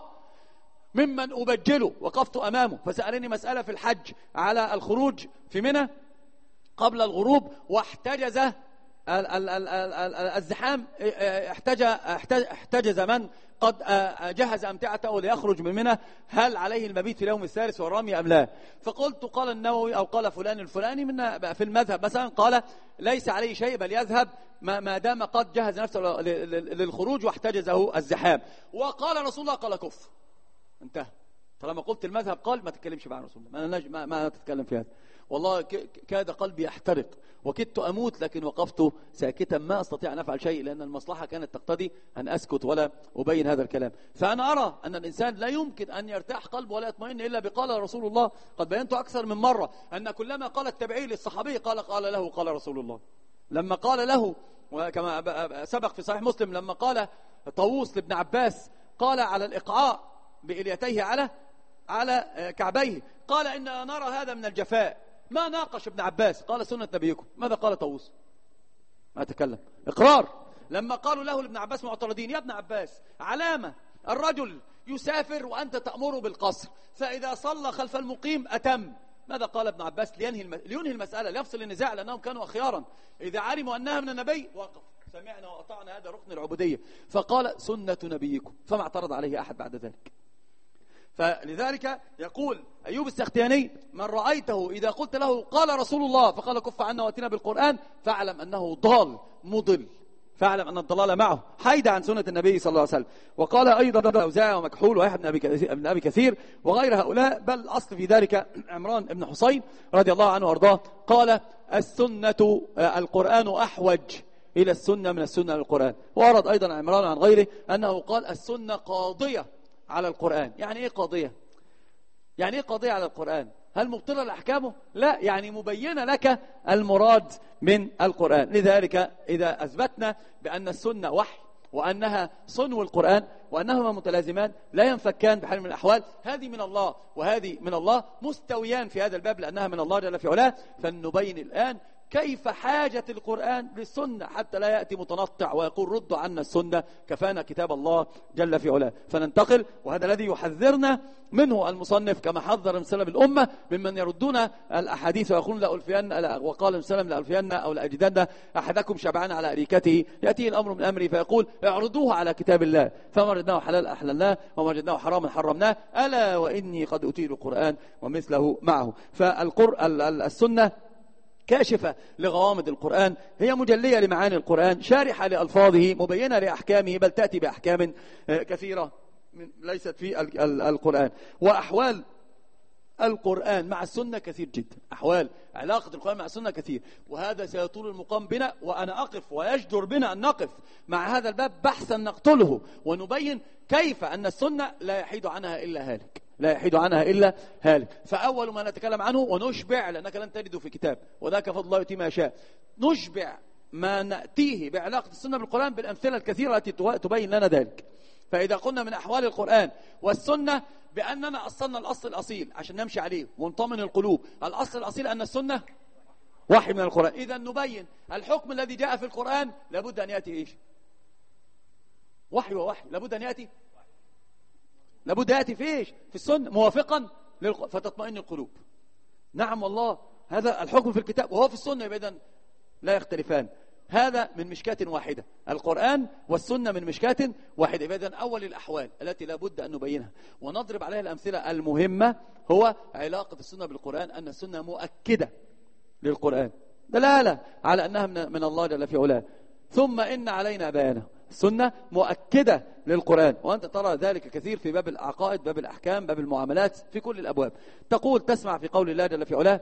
ممن أبجله وقفت أمامه فسألني مسألة في الحج على الخروج في منى قبل الغروب، واحتجز الزحام، احتجز من قد جهز أمتعته ليخرج من منى، هل عليه المبيت في اليوم الثالث والرمي أم لا؟ فقلت: قال النووي أو قال فلان الفلاني من في المذهب مثلا قال ليس عليه شيء، بل يذهب ما دام قد جهز نفسه للخروج واحتجزه الزحام. وقال رسول الله قال كف، انتهى. طالما قلت المذهب قال ما تتكلمش مع رسول الله، ما, ما, ما تتكلم في هذا. والله كاد قلبي يحترق وكدت أموت، لكن وقفت ساكتا، ما أستطيع أن أفعل شيء، لأن المصلحة كانت تقتضي أن أسكت ولا أبين هذا الكلام. فأنا أرى أن الإنسان لا يمكن أن يرتاح قلبه ولا يطمئن إلا بقال رسول الله. قد بينت أكثر من مرة أن كلما قال التابعي للصحابي قال قال له قال رسول الله. لما قال له، وكما سبق في صحيح مسلم، لما قال طاووس لابن عباس قال على الإقعاء بإليتيه على على كعبيه، قال إننا نرى هذا من الجفاء. ما ناقش ابن عباس، قال سنة نبيكم. ماذا قال طاووس؟ ما تكلم، إقرار. لما قالوا له لابن عباس معترضين: يا ابن عباس، علامة الرجل يسافر وأنت تأمره بالقصر، فإذا صلى خلف المقيم أتم. ماذا قال ابن عباس لينهي لينهي المسألة، ليفصل النزاع، لأنهم كانوا أخيارا إذا علموا أنها من النبي وقف، سمعنا وأطعنا، هذا ركن العبودية. فقال سنة نبيكم، فما اعترض عليه أحد بعد ذلك. فلذلك يقول أيوب السختياني: من رأيته إذا قلت له قال رسول الله فقال كف عنا واتنا بالقرآن، فاعلم أنه ضال مضل، فاعلم أن الضلال معه حيد عن سنة النبي صلى الله عليه وسلم. وقال أيضا الأوزاعي ومكحول ويحيى بن أبي كثير وغير هؤلاء، بل أصل في ذلك عمران بن حسين رضي الله عنه وارضاه، قال: السنة القرآن أحوج إلى السنة من السنة للقرآن. وورد أيضا عمران عن غيره أنه قال: السنة قاضية على القرآن. يعني إيه قاضية؟ يعني إيه قاضية على القرآن؟ هل مبطلة لأحكامه؟ لا، يعني مبينة لك المراد من القرآن. لذلك إذا أثبتنا بأن السنة وحي وأنها صنو القرآن وأنهما متلازمان لا ينفكان بحال من الأحوال، هذه من الله وهذه من الله مستويان في هذا الباب لأنها من الله جل في علاه. فنبين الآن كيف حاجة القرآن للسنة حتى لا يأتي متنطع ويقول ردوا عنا السنة، كفانا كتاب الله جل في علاه. فننتقل، وهذا الذي يحذرنا منه المصنف كما حذر من سلف الأمة ممن يردون الأحاديث ويقولون لألفين، وقال مسلم لألفين أو لأجدن أحدكم شبعان على أريكته، يأتي الأمر من أمري فيقول اعرضوه على كتاب الله، فما وجدناه حلال أحللناه وما وجدناه حراما حرمناه، ألا وإني قد أتيت القرآن ومثله معه. فالقرآن السنة كاشفة لغوامض القرآن، هي مجلية لمعاني القرآن، شارحة لألفاظه، مبينة لأحكامه، بل تأتي بأحكام كثيرة ليست في القرآن. وأحوال القرآن مع السنة كثير جدا، أحوال علاقة القرآن مع السنة كثير، وهذا سيطول المقام بنا، وأنا أقف ويجدر بنا أن نقف مع هذا الباب بحثا نقتله ونبين كيف أن السنة لا يحيد عنها إلا هالك، لا يحيد عنها إلا هالك. فأول ما نتكلم عنه ونشبع، لأنك لن تجده في كتاب وذاك فضل الله يؤتي ما يشاء، نشبع ما نأتيه بعلاقة السنة بالقرآن بالأمثلة الكثيرة التي تبين لنا ذلك. فإذا قلنا من أحوال القرآن والسنة بأننا أصلنا الأصل الأصيل عشان نمشي عليه ونطمن القلوب، الأصل الأصيل أن السنة وحي من القرآن، إذا نبين الحكم الذي جاء في القرآن لابد أن يأتي إيش؟ وحي ووحي، لابد أن يأتي لابد يأتي في إيش؟ في السنة موافقا للق... فتطمئن القلوب. نعم والله هذا الحكم في الكتاب وهو في السنة، إذا لا يختلفان. هذا من مشكاة واحدة، القرآن والسنة من مشكاة واحدة. إذن أول الأحوال التي لابد أن نبينها ونضرب عليها الأمثلة المهمة هو علاقة السنة بالقرآن، أن السنة مؤكدة للقرآن، دلالة على أنها من الله جل في علاه. ثم إن علينا بيانه، السنة مؤكدة للقرآن، وأنت ترى ذلك كثير في باب العقائد، باب الأحكام، باب المعاملات، في كل الأبواب. تقول تسمع في قول الله جل في علاه،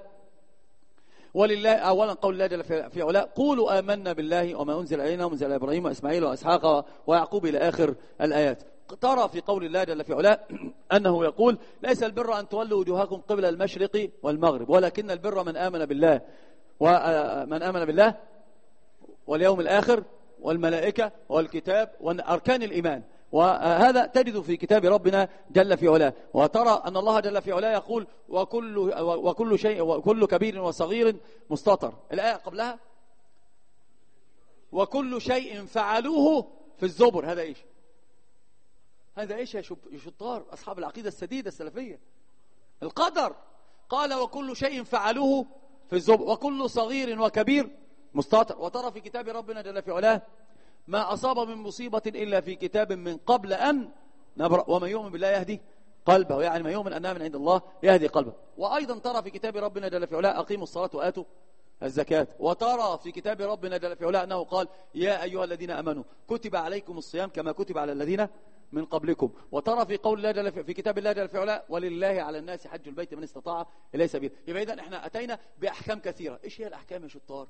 ولله أولا قول الله جل في علاه قولوا آمنا بالله وما أنزل إلينا وأنزل إلى إبراهيم وإسماعيل وإسحاق ويعقوب إلى آخر الآيات. ترى في قول الله جل في علاه أنه يقول ليس البر أن تولوا وجوهكم قبل المشرق والمغرب ولكن البر من آمن بالله ومن آمن بالله واليوم الآخر والملائكة والكتاب وأركان الإيمان. وهذا تجد في كتاب ربنا جل في علاه. وترى أن الله جل في علاه يقول وكل, وكل شيء وكل كبير وصغير مستطر. الآية قبلها وكل شيء فعلوه في الزبر. هذا إيش؟ هذا إيش يا شطار أصحاب العقيدة السديدة السلفية؟ القدر. قال وكل شيء فعلوه في الزبر وكل صغير وكبير مستطر. وترى في كتاب ربنا جل في علاه ما أصاب من مصيبة إلا في كتاب من قبل أن نبرأ ومن يؤمن بالله يهدي قلبه، يعني ما يؤمن أنها من عند الله يهدي قلبه. وأيضا ترى في كتاب ربنا جل في علاه أقيموا الصلاة وآتوا الزكاة. وترى في كتاب ربنا جل في علاه أنه قال يا أيها الذين آمنوا كتب عليكم الصيام كما كتب على الذين من قبلكم. وترى في قول الله جل في, في كتاب الله جل في علاه ولله على الناس حج البيت من استطاع إليه سبيل. يبقى إذن احنا أتينا بأحكام كثيرة. إيش هي الأحكام يا شطار؟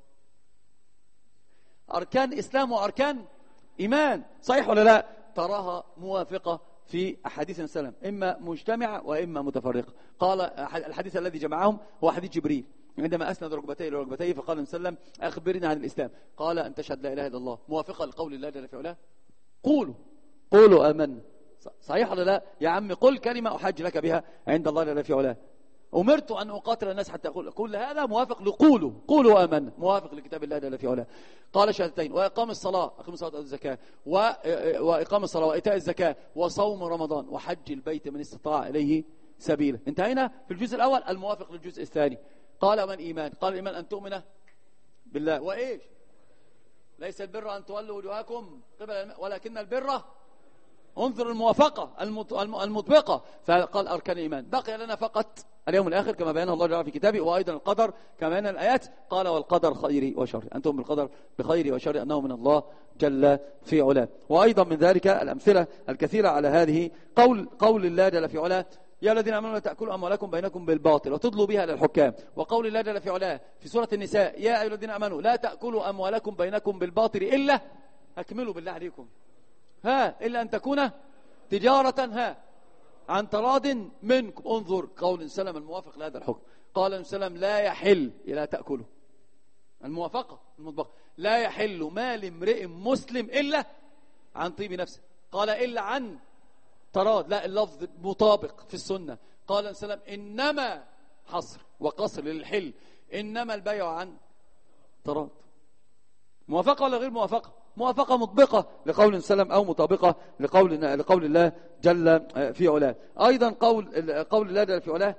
أركان إسلام وأركان إيمان، صحيح ولا لا؟ تراها موافقة في أحاديث السلام، إما مجتمعة وإما متفرقة. قال الحديث الذي جمعهم هو حديث جبريل عندما أسند ركبتيه إلى ركبتيه فقال النبي صلى الله عليه وسلم أخبرنا عن الإسلام، قال أن تشهد لا إله إلا الله، موافقة لقول الله جل في علاه قولوا قولوا آمنا. صحيح ولا لا؟ يا عم قل كلمة أحج لك بها عند الله جل في علاه. أمرت أن أقاتل الناس حتى أقول كل هذا موافق لقولوا قولوا آمنا، موافق لكتاب الله جل في علاه. قال شهادتين وإقام الصلاة أقيم الصلاة والزكاة وإقام الصلاة وإيتاء الزكاة وصوم رمضان وحج البيت من استطاع إليه سبيلا. انتهينا في الجزء الأول الموافق للجزء الثاني. قال من إيمان؟ قال الإيمان أن تؤمن بالله وإيش؟ ليس البر أن تولوا وجوهكم قبل ولكن البر انظر الموافقة المطبقة. فقال أركان الإيمان. بقي لنا فقط اليوم الآخر كما بيانه الله جل في كتابه، وأيضا القدر كما بيان الآيات. قال والقدر خيري وشري، أنتم بالقدر بخيري وشري أنه من الله جل في علاه. وأيضا من ذلك الأمثلة الكثيرة على هذه قول قول الله جل في علاه يا الذين آمنوا لا تأكلوا أموالكم بينكم بالباطل وتدلوا بها للحكام. وقول الله جل في علاه في سورة النساء يا أيها الذين آمنوا لا تأكلوا أموالكم بينكم بالباطل إلا أكملوا بالله عليكم ها إلا أن تكون تجارة ها عن تراض منكم. انظر قول سلم الموافق لهذا الحكم. قال سلم لا يحل إلا تأكله، الموافقة المطبقة، لا يحل مال امرئ مسلم إلا عن طيب نفسه. قال إلا عن تراض، لا اللفظ مطابق في السنة. قال سلم إنما حصر وقصر للحل، إنما البيع عن تراض. موافقة ولا غير موافقة؟ موافقة مطبقة لقول سلم أو مطابقة لقول لقول الله جل في علاه. أيضا قول قول الله جل في علاه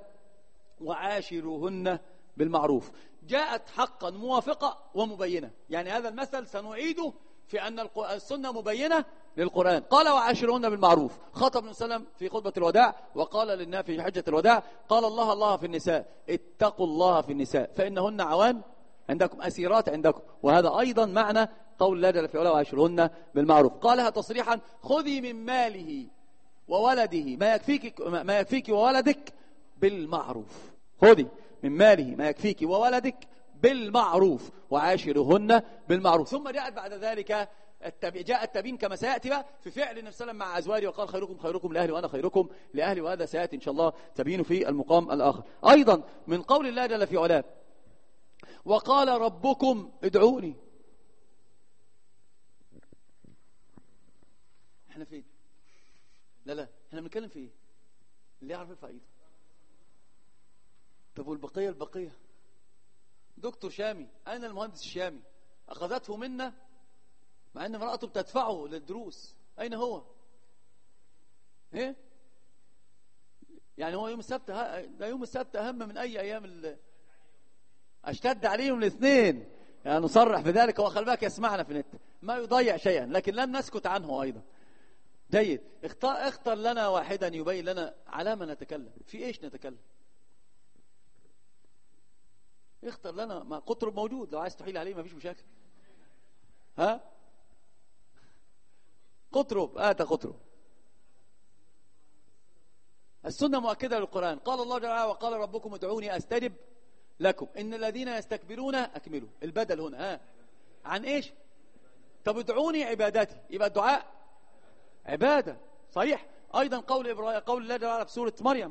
وعاشروهن بالمعروف جاءت حقا موافقة ومبينة. يعني هذا المثل سنعيده في أن السنة مبينة للقرآن. قال وعاشروهن بالمعروف. خطب النبي صلى الله عليه وسلم في خطبة الوداع وقال للناس في حجة الوداع قال الله الله في النساء اتقوا الله في النساء فإنهن عوان عندكم أسيرات عندكم. وهذا أيضا معنى قول الله جل في علاه وعاشرهن بالمعروف. قالها تصريحا: خذي من ماله وولده ما يكفيك ما يكفيك وولدك بالمعروف. خذي من ماله ما يكفيك وولدك بالمعروف وعاشرهن بالمعروف. ثم جاءت بعد ذلك التبي... جاء التبيين كما سيأتي بقى في فعل النبي صلى الله عليه وسلم مع أزواجه، وقال: خيركم خيركم لأهلي وأنا خيركم لأهلي. وهذا سيأتي إن شاء الله تبين في المقام الآخر. أيضا من قول الله جل في علاه: وقال ربكم ادعوني. احنا فين؟ لا لا احنا بنتكلم في ايه؟ اللي يعرف الفائدة. طب والبقية البقية؟ دكتور شامي، أين المهندس الشامي؟ أخذته منا مع أن امرأته بتدفعه للدروس. أين هو؟ إيه؟ يعني هو يوم السبت ها... ده يوم السبت أهم من أي أيام ال... أشتد عليهم الاثنين، يعني نصرح بذلك. هو خلي بالك يسمعنا في النت، ما يضيع شيئا، لكن لن نسكت عنه أيضا. جيد. اختار, اختار لنا واحدا يبين لنا على ما نتكلم، في إيش نتكلم. اختار لنا. ما قطرب موجود، لو عايز تحيل عليه ما فيش مشاكل. ها قطرب، آت قطرب. السنة مؤكدة للقرآن. قال الله جل وعلا: وقال ربكم ادعوني أستجب لكم إن الذين يستكبرون. أكملوا البدل هنا. ها عن إيش؟ طب ادعوني عبادتي، يبقى الدعاء عبادة صحيح. أيضا قول إبراهيم، قول الله جل وعلا في سورة مريم: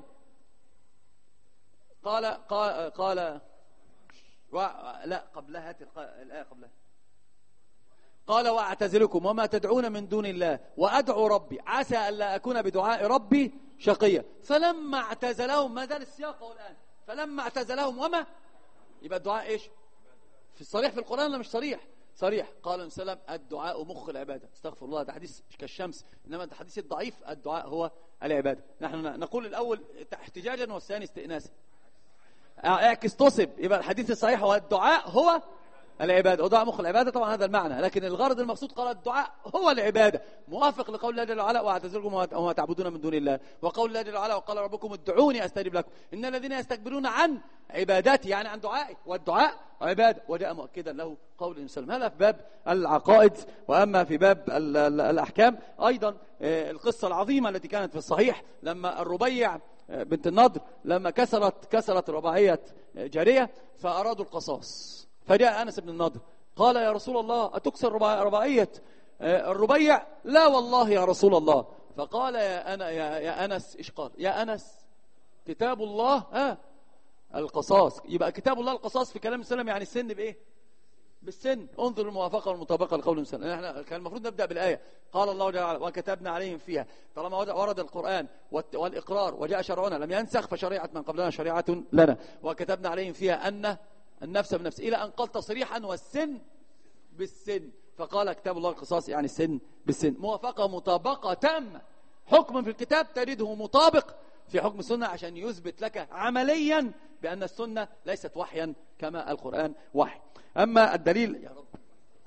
قال قال, قال و... لا قبلها هات الآية قبلها. قال: وأعتزلكم وما تدعون من دون الله وأدعو ربي عسى ألا أكون بدعاء ربي شقيا. فلما اعتزلهم، ما زال السياق الآن، فلما اعتزلهم وما، يبقى الدعاء إيش؟ في الصريح في القرآن ولا مش صريح؟ صريح. قال النبي صلى الله عليه وسلم: الدعاء مخ العبادة. استغفر الله، ده حديث كالشمس، إنما الحديث الضعيف الدعاء هو العبادة. نحن نقول الأول احتجاجا والثاني استئناسا. اعكس تصب، يبقى الحديث الصحيح هو الدعاء هو العبادة، ودعاء مخ العبادة طبعا هذا المعنى، لكن الغرض المقصود قال الدعاء هو العبادة، موافق لقول الله جل وعلا: واعتزلكم وما تعبدون من دون الله. وقول الله جل وعلا: وقال ربكم ادعوني استجب لكم ان الذين يستكبرون عن عبادتي، يعني عن دعائي، والدعاء عبادة. وجاء مؤكدا له قول النبي صلى الله عليه وسلم. هذا في باب العقائد. واما في باب ال ال الاحكام ايضا القصة العظيمة التي كانت في الصحيح لما الربيع بنت النضر لما كسرت كسرت رباعية جارية فأرادوا القصاص، فجاء أنس بن النضر قال: يا رسول الله أتكسر رباعية الربيع؟ لا والله يا رسول الله. فقال: يا أنا يا, يا أنس، إيش قال؟ يا أنس كتاب الله ها القصاص. يبقى كتاب الله القصاص في كلام السلام، يعني السن بإيه؟ بالسن. انظر الموافقة والمطابقة لقول السلام. احنا كان المفروض نبدأ بالآية. قال الله جل وعلا: وكتبنا عليهم فيها. طالما ورد القرآن والإقرار وجاء شرعنا لم ينسخ، فشريعة من قبلنا شريعة لنا. وكتبنا عليهم فيها أن النفس بنفس، إلى أن قال تصريحا: والسن بالسن. فقال: كتاب الله القصاص يعني السن بالسن. موافقة مطابقة تامة. حكم في الكتاب تجده مطابق في حكم السنة، عشان يثبت لك عمليا بأن السنة ليست وحيا كما القرآن وحي. أما الدليل يا رب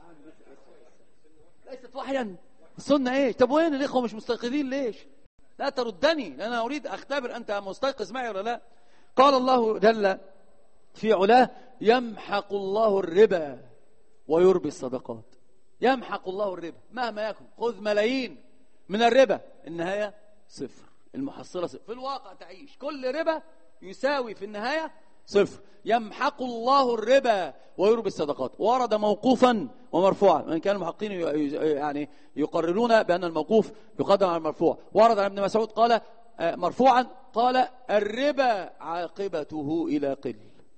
ليست وحيا، السنة إيه؟ طب وين الإخوة مش مستيقظين ليش؟ لا تردني، لأن أنا أريد أختبر أنت مستيقظ معي ولا لا. قال الله جل في علاه: يمحق الله الربا ويربي الصدقات. يمحق الله الربا مهما يكن، خذ ملايين من الربا، النهاية صفر، المحصلة صفر. في الواقع تعيش كل ربا يساوي في النهاية صفر. يمحق الله الربا ويربي الصدقات. ورد موقوفا ومرفوعا، وإن كان المحققين يعني يقررون بأن الموقوف يقدم على المرفوع. ورد عن ابن مسعود قال مرفوعا، قال: الربا عاقبته إلى قل.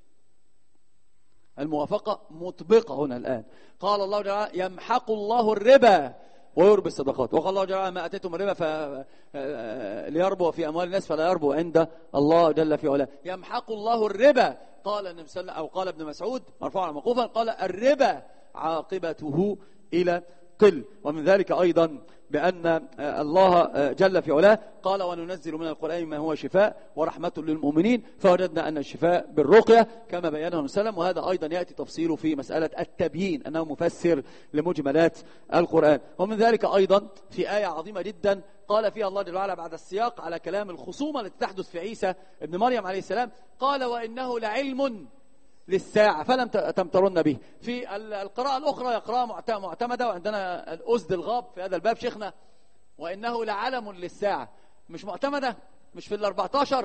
الموافقة مطبقة هنا الآن. قال الله جل وعلا: يمحق الله الربا ويربي الصدقات. وقال الله جل وعلا: ما أتيتم الربا ف... ليربو في أموال الناس فلا يربو عند الله جل في علاه. يمحق الله الربا. قال النبي صلى الله عليه وسلم، أو قال ابن مسعود مرفوعا موقوفا، قال: الربا عاقبته إلى قل. ومن ذلك أيضا بأن الله جل في علاه قال: وننزل من القرآن ما هو شفاء ورحمة للمؤمنين. فوجدنا أن الشفاء بالرقية كما بيانه النبي صلى الله عليه وسلم. وهذا أيضا يأتي تفصيله في مسألة التبيين، أنه مفسر لمجملات القرآن. ومن ذلك أيضا في آية عظيمة جدا قال فيها الله جل وعلا بعد السياق على كلام الخصومة التي تحدث في عيسى ابن مريم عليه السلام، قال: وإنه لعلم للساعة فلم تمترن به. في القراءة الأخرى يقرأ معتمدة، وعندنا الأسد الغاب في هذا الباب شيخنا وإنه لعلم للساعة، مش معتمدة، مش في الأربعتاشر،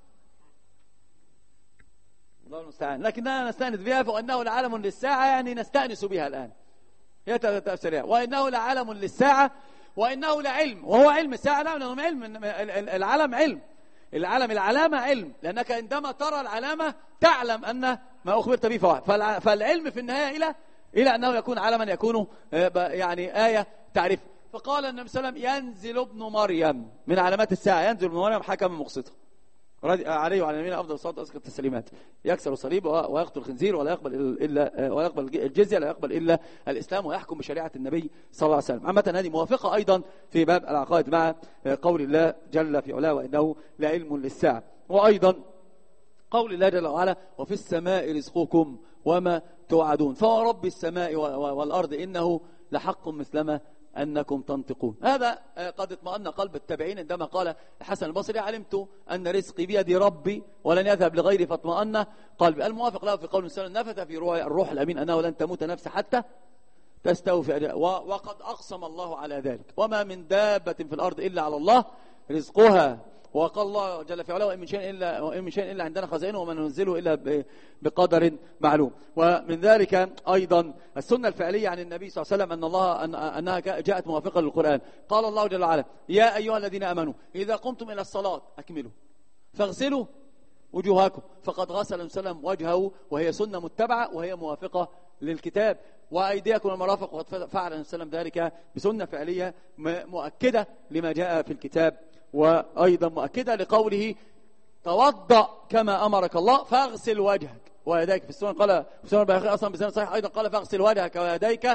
الله المستعان، لكننا نستأنس بها. فإنه لعلم للساعة يعني نستأنس بها الآن، هي تفسيرها. وإنه لعلم للساعة وإنه لعلم، وهو علم الساعة، لا لأنه علم، العلم علم، العلم العلامة علم، لأنك عندما ترى العلامة تعلم أن ما أخبرت به فواحد. فالعلم في النهاية إلى إلى أنه يكون علما، يكون يعني آية تعرف. فقال النبي صلى الله عليه وسلم ينزل ابن مريم من علامات الساعة، ينزل ابن مريم حكما مقسطا عليه وعلى نبينا أفضل الصلاة وأزكى التسليمات، يكسر الصليب ويقتل الخنزير ولا يقبل إلا ولا يقبل الجزية، لا يقبل إلا الإسلام، ويحكم بشريعة النبي صلى الله عليه وسلم. عامة هذه موافقة أيضا في باب العقائد مع قول الله جل في علاه وإنه لعلم للساعة. وأيضا قول الله جل وعلا وفي السماء رزقكم وما توعدون، فهو رب السماء والأرض إنه لحق مثلما أنكم تنطقون. هذا قد اطمأن قلب التابعين عندما قال الحسن البصري علمت أن رزقي بيد ربي ولن يذهب لغيري فاطمأن قلبي. الموافق له في قول السنة نفث في الروح الأمين أنه لن تموت نفس حتى تستوفي أجلها، وقد أقسم الله على ذلك، وما من دابة في الأرض إلا على الله رزقها. وقال الله جل في علاه وإن من شيء إلا وإن من شيء إلا عندنا خزائنه وما ننزله إلا بقدر معلوم. ومن ذلك أيضا السنة الفعلية عن النبي صلى الله عليه وسلم أن الله أن أنها جاءت موافقة للقرآن. قال الله جل وعلا يا أيها الذين آمنوا إذا قمتم إلى الصلاة أكملوا فاغسلوا وجوهكم، فقد غسل النبي صلى الله عليه وسلم وجهه، وهي سنة متبعة وهي موافقة للكتاب. وأيديكم المرافق، وقد فعل النبي صلى الله عليه وسلم ذلك بسنة فعلية مؤكدة لما جاء في الكتاب، وأيضا مؤكدة لقوله توضأ كما أمرك الله فاغسل وجهك ويديك. في السنن قال في السنن البخاري أصلا بسنن صحيح أيضا قال فاغسل وجهك ويديك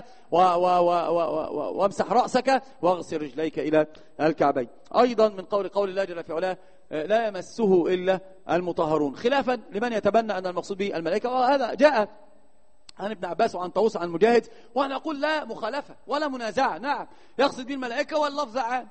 وامسح رأسك واغسل رجليك إلى الكعبين. أيضا من قول قول الله جل في علاه لا يمسه إلا المطهرون، خلافا لمن يتبنى أن المقصود به الملائكة، وهذا جاء عن ابن عباس وعن طاووس عن مجاهد، وأنا أقول لا مخالفة ولا منازعة، نعم يقصد به الملائكة واللفظ عام،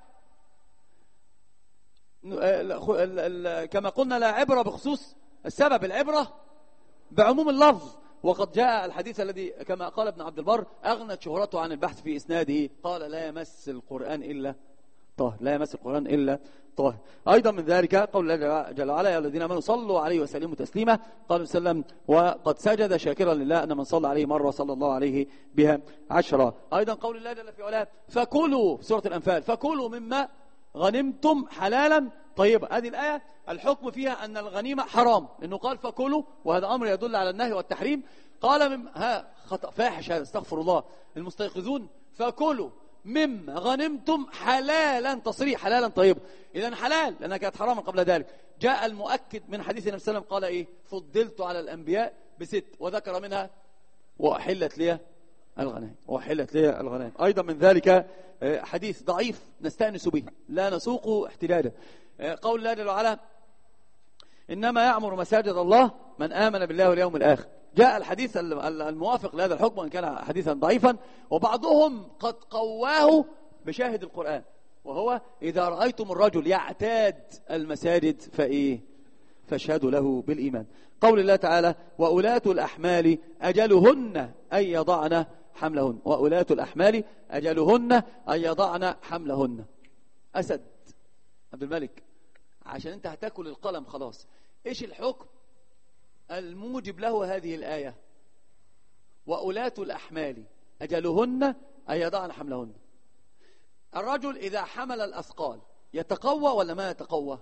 كما قلنا لا عبرة بخصوص السبب، العبرة بعموم اللفظ. وقد جاء الحديث الذي كما قال ابن عبد البر أغنت شهرته عن البحث في إسناده، قال لا يمس القرآن إلا طاهر، لا يمس القرآن إلا طاهر. أيضا من ذلك قول الله جل وعلا يا الذين آمنوا صلوا عليه وسلموا تسليما، قال صلى الله عليه وسلم وقد سجد شاكرا لله أن من صلى عليه مرة صلى الله عليه بها عشرة. أيضا قول الله جل في علاه فكلوا في سورة الأنفال فكلوا مما غنمتم حلالا طيبا. هذه الآية الحكم فيها أن الغنيمة حرام، إنه قال فكلوا، وهذا أمر يدل على النهي والتحريم. قال من ها خطأ فاحش هذا، استغفر الله المستيقظون، فكلوا مما غنمتم حلالا، تصريح حلالا طيبا، إذن حلال لأنها كانت حراما قبل ذلك. جاء المؤكد من حديث النبي صلى الله عليه وسلم قال إيه فضلت على الأنبياء بست، وذكر منها وأحلت لي الغنائم، وحلت لي الغنائم. أيضا من ذلك حديث ضعيف نستأنس به لا نسوق احتجاجا، قول الله جل وعلا إنما يعمر مساجد الله من آمن بالله واليوم الآخر. جاء الحديث الموافق لهذا الحكم وإن كان حديثا ضعيفا، وبعضهم قد قواه بشاهد القرآن، وهو إذا رأيتم الرجل يعتاد المساجد فإيه فاشهدوا له بالإيمان. قول الله تعالى وأولاة الأحمال أجلهن أن يضعن حملهن، وأولاة الأحمال أجلهن أن يضعن حملهن. أسد عبد الملك عشان أنت هتاكل القلم خلاص، إيش الحكم الموجب له هذه الآية وأولاة الأحمال أجلهن أن يضعن حملهن؟ الرجل إذا حمل الأثقال يتقوى ولا ما يتقوى؟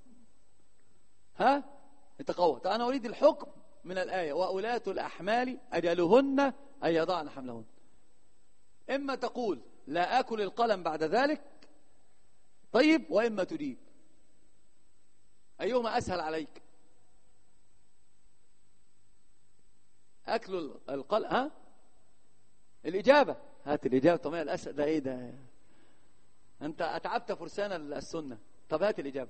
ها يتقوى. طيب أنا أريد الحكم من الآية وأولاة الأحمال أجلهن أن يضعن حملهن. إما تقول لا أكل القلم بعد ذلك طيب، وإما تجيب، أيهما أسهل عليك؟ أكل القلم ها الإجابة، هات الإجابة. طب الأسهل ده إيه ده؟ أنت أتعبت فرسان السنة. طب هات الإجابة.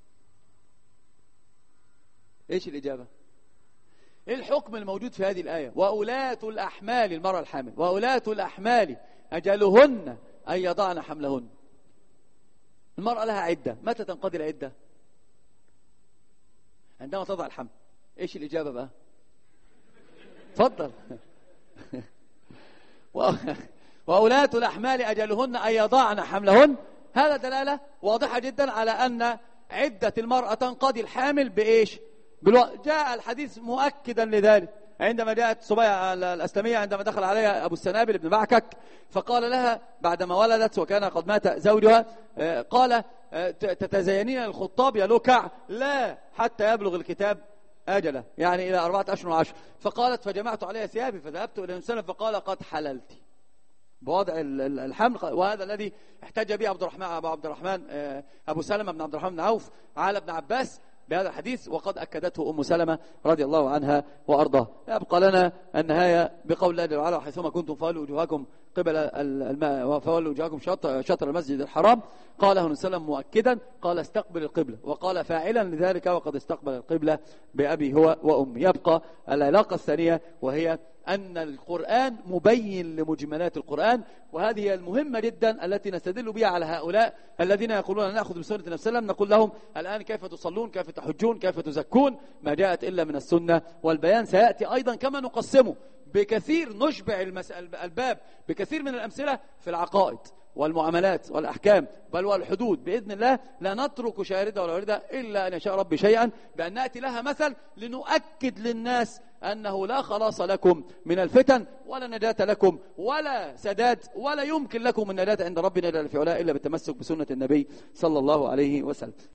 إيش الإجابة؟ إيه الحكم الموجود في هذه الآية وأولاة الأحمال، المرأة الحامل وأولاة الأحمال أجلهن أن يضعن حملهن. المرأة لها عدة، متى تنقضي العدة؟ عندما تضع الحمل. إيش الإجابة بقى؟ تفضل. وأولاة الأحمال أجلهن أن يضعن حملهن. هذا دلالة واضحة جدا على أن عدة المرأة تنقضي الحامل بإيش؟ بالو... جاء الحديث مؤكدا لذلك عندما جاءت صبيعة الأسلمية عندما دخل عليها أبو السنابل بن معكك فقال لها بعدما ولدت وكان قد مات زوجها قال تتزينين الخطاب يا لكع؟ لا، حتى يبلغ الكتاب أجله، يعني إلى أربعة أشهر وعشر. فقالت فجمعت عليها ثيابي فذهبت إلى النبي فقال قد حللت بوضع الحمل. وهذا الذي احتج به عبد الرحمن أبو عبد الرحمن أبو سلمة بن عبد الرحمن بن عوف على ابن عباس بهذا الحديث، وقد أكدته أم سلمة رضي الله عنها وأرضاه. يبقى لنا النهاية بقول الله جل وعلا حيثما كنتم فولوا وجوهكم قبل الماء وفولوا وجوهكم شطر, شطر المسجد الحرام. قاله النبي صلى الله عليه وسلم مؤكدا قال استقبل القبلة، وقال فاعلا لذلك وقد استقبل القبلة بأبي هو وأمي. يبقى العلاقة الثانية وهي أن القرآن مبين لمجملات القرآن، وهذه هي المهمة جدا التي نستدل بها على هؤلاء الذين يقولون نأخذ بسنة النبي صلى الله عليه وسلم. نقول لهم الآن كيف تصلون، كيف تحجون، كيف تزكون؟ ما جاءت إلا من السنة، والبيان سيأتي أيضا كما نقسمه بكثير، نشبع الباب بكثير من الأمثلة في العقائد والمعاملات والأحكام بل والحدود بإذن الله. لا نترك شاردة ولا واردة إلا أن يشاء ربي شيئا، بأن نأتي لها مثل لنؤكد للناس أنه لا خلاص لكم من الفتن ولا نجاة لكم ولا سداد ولا يمكن لكم النجاة عند ربنا إلا في علاء إلا بالتمسك بسنة النبي صلى الله عليه وسلم.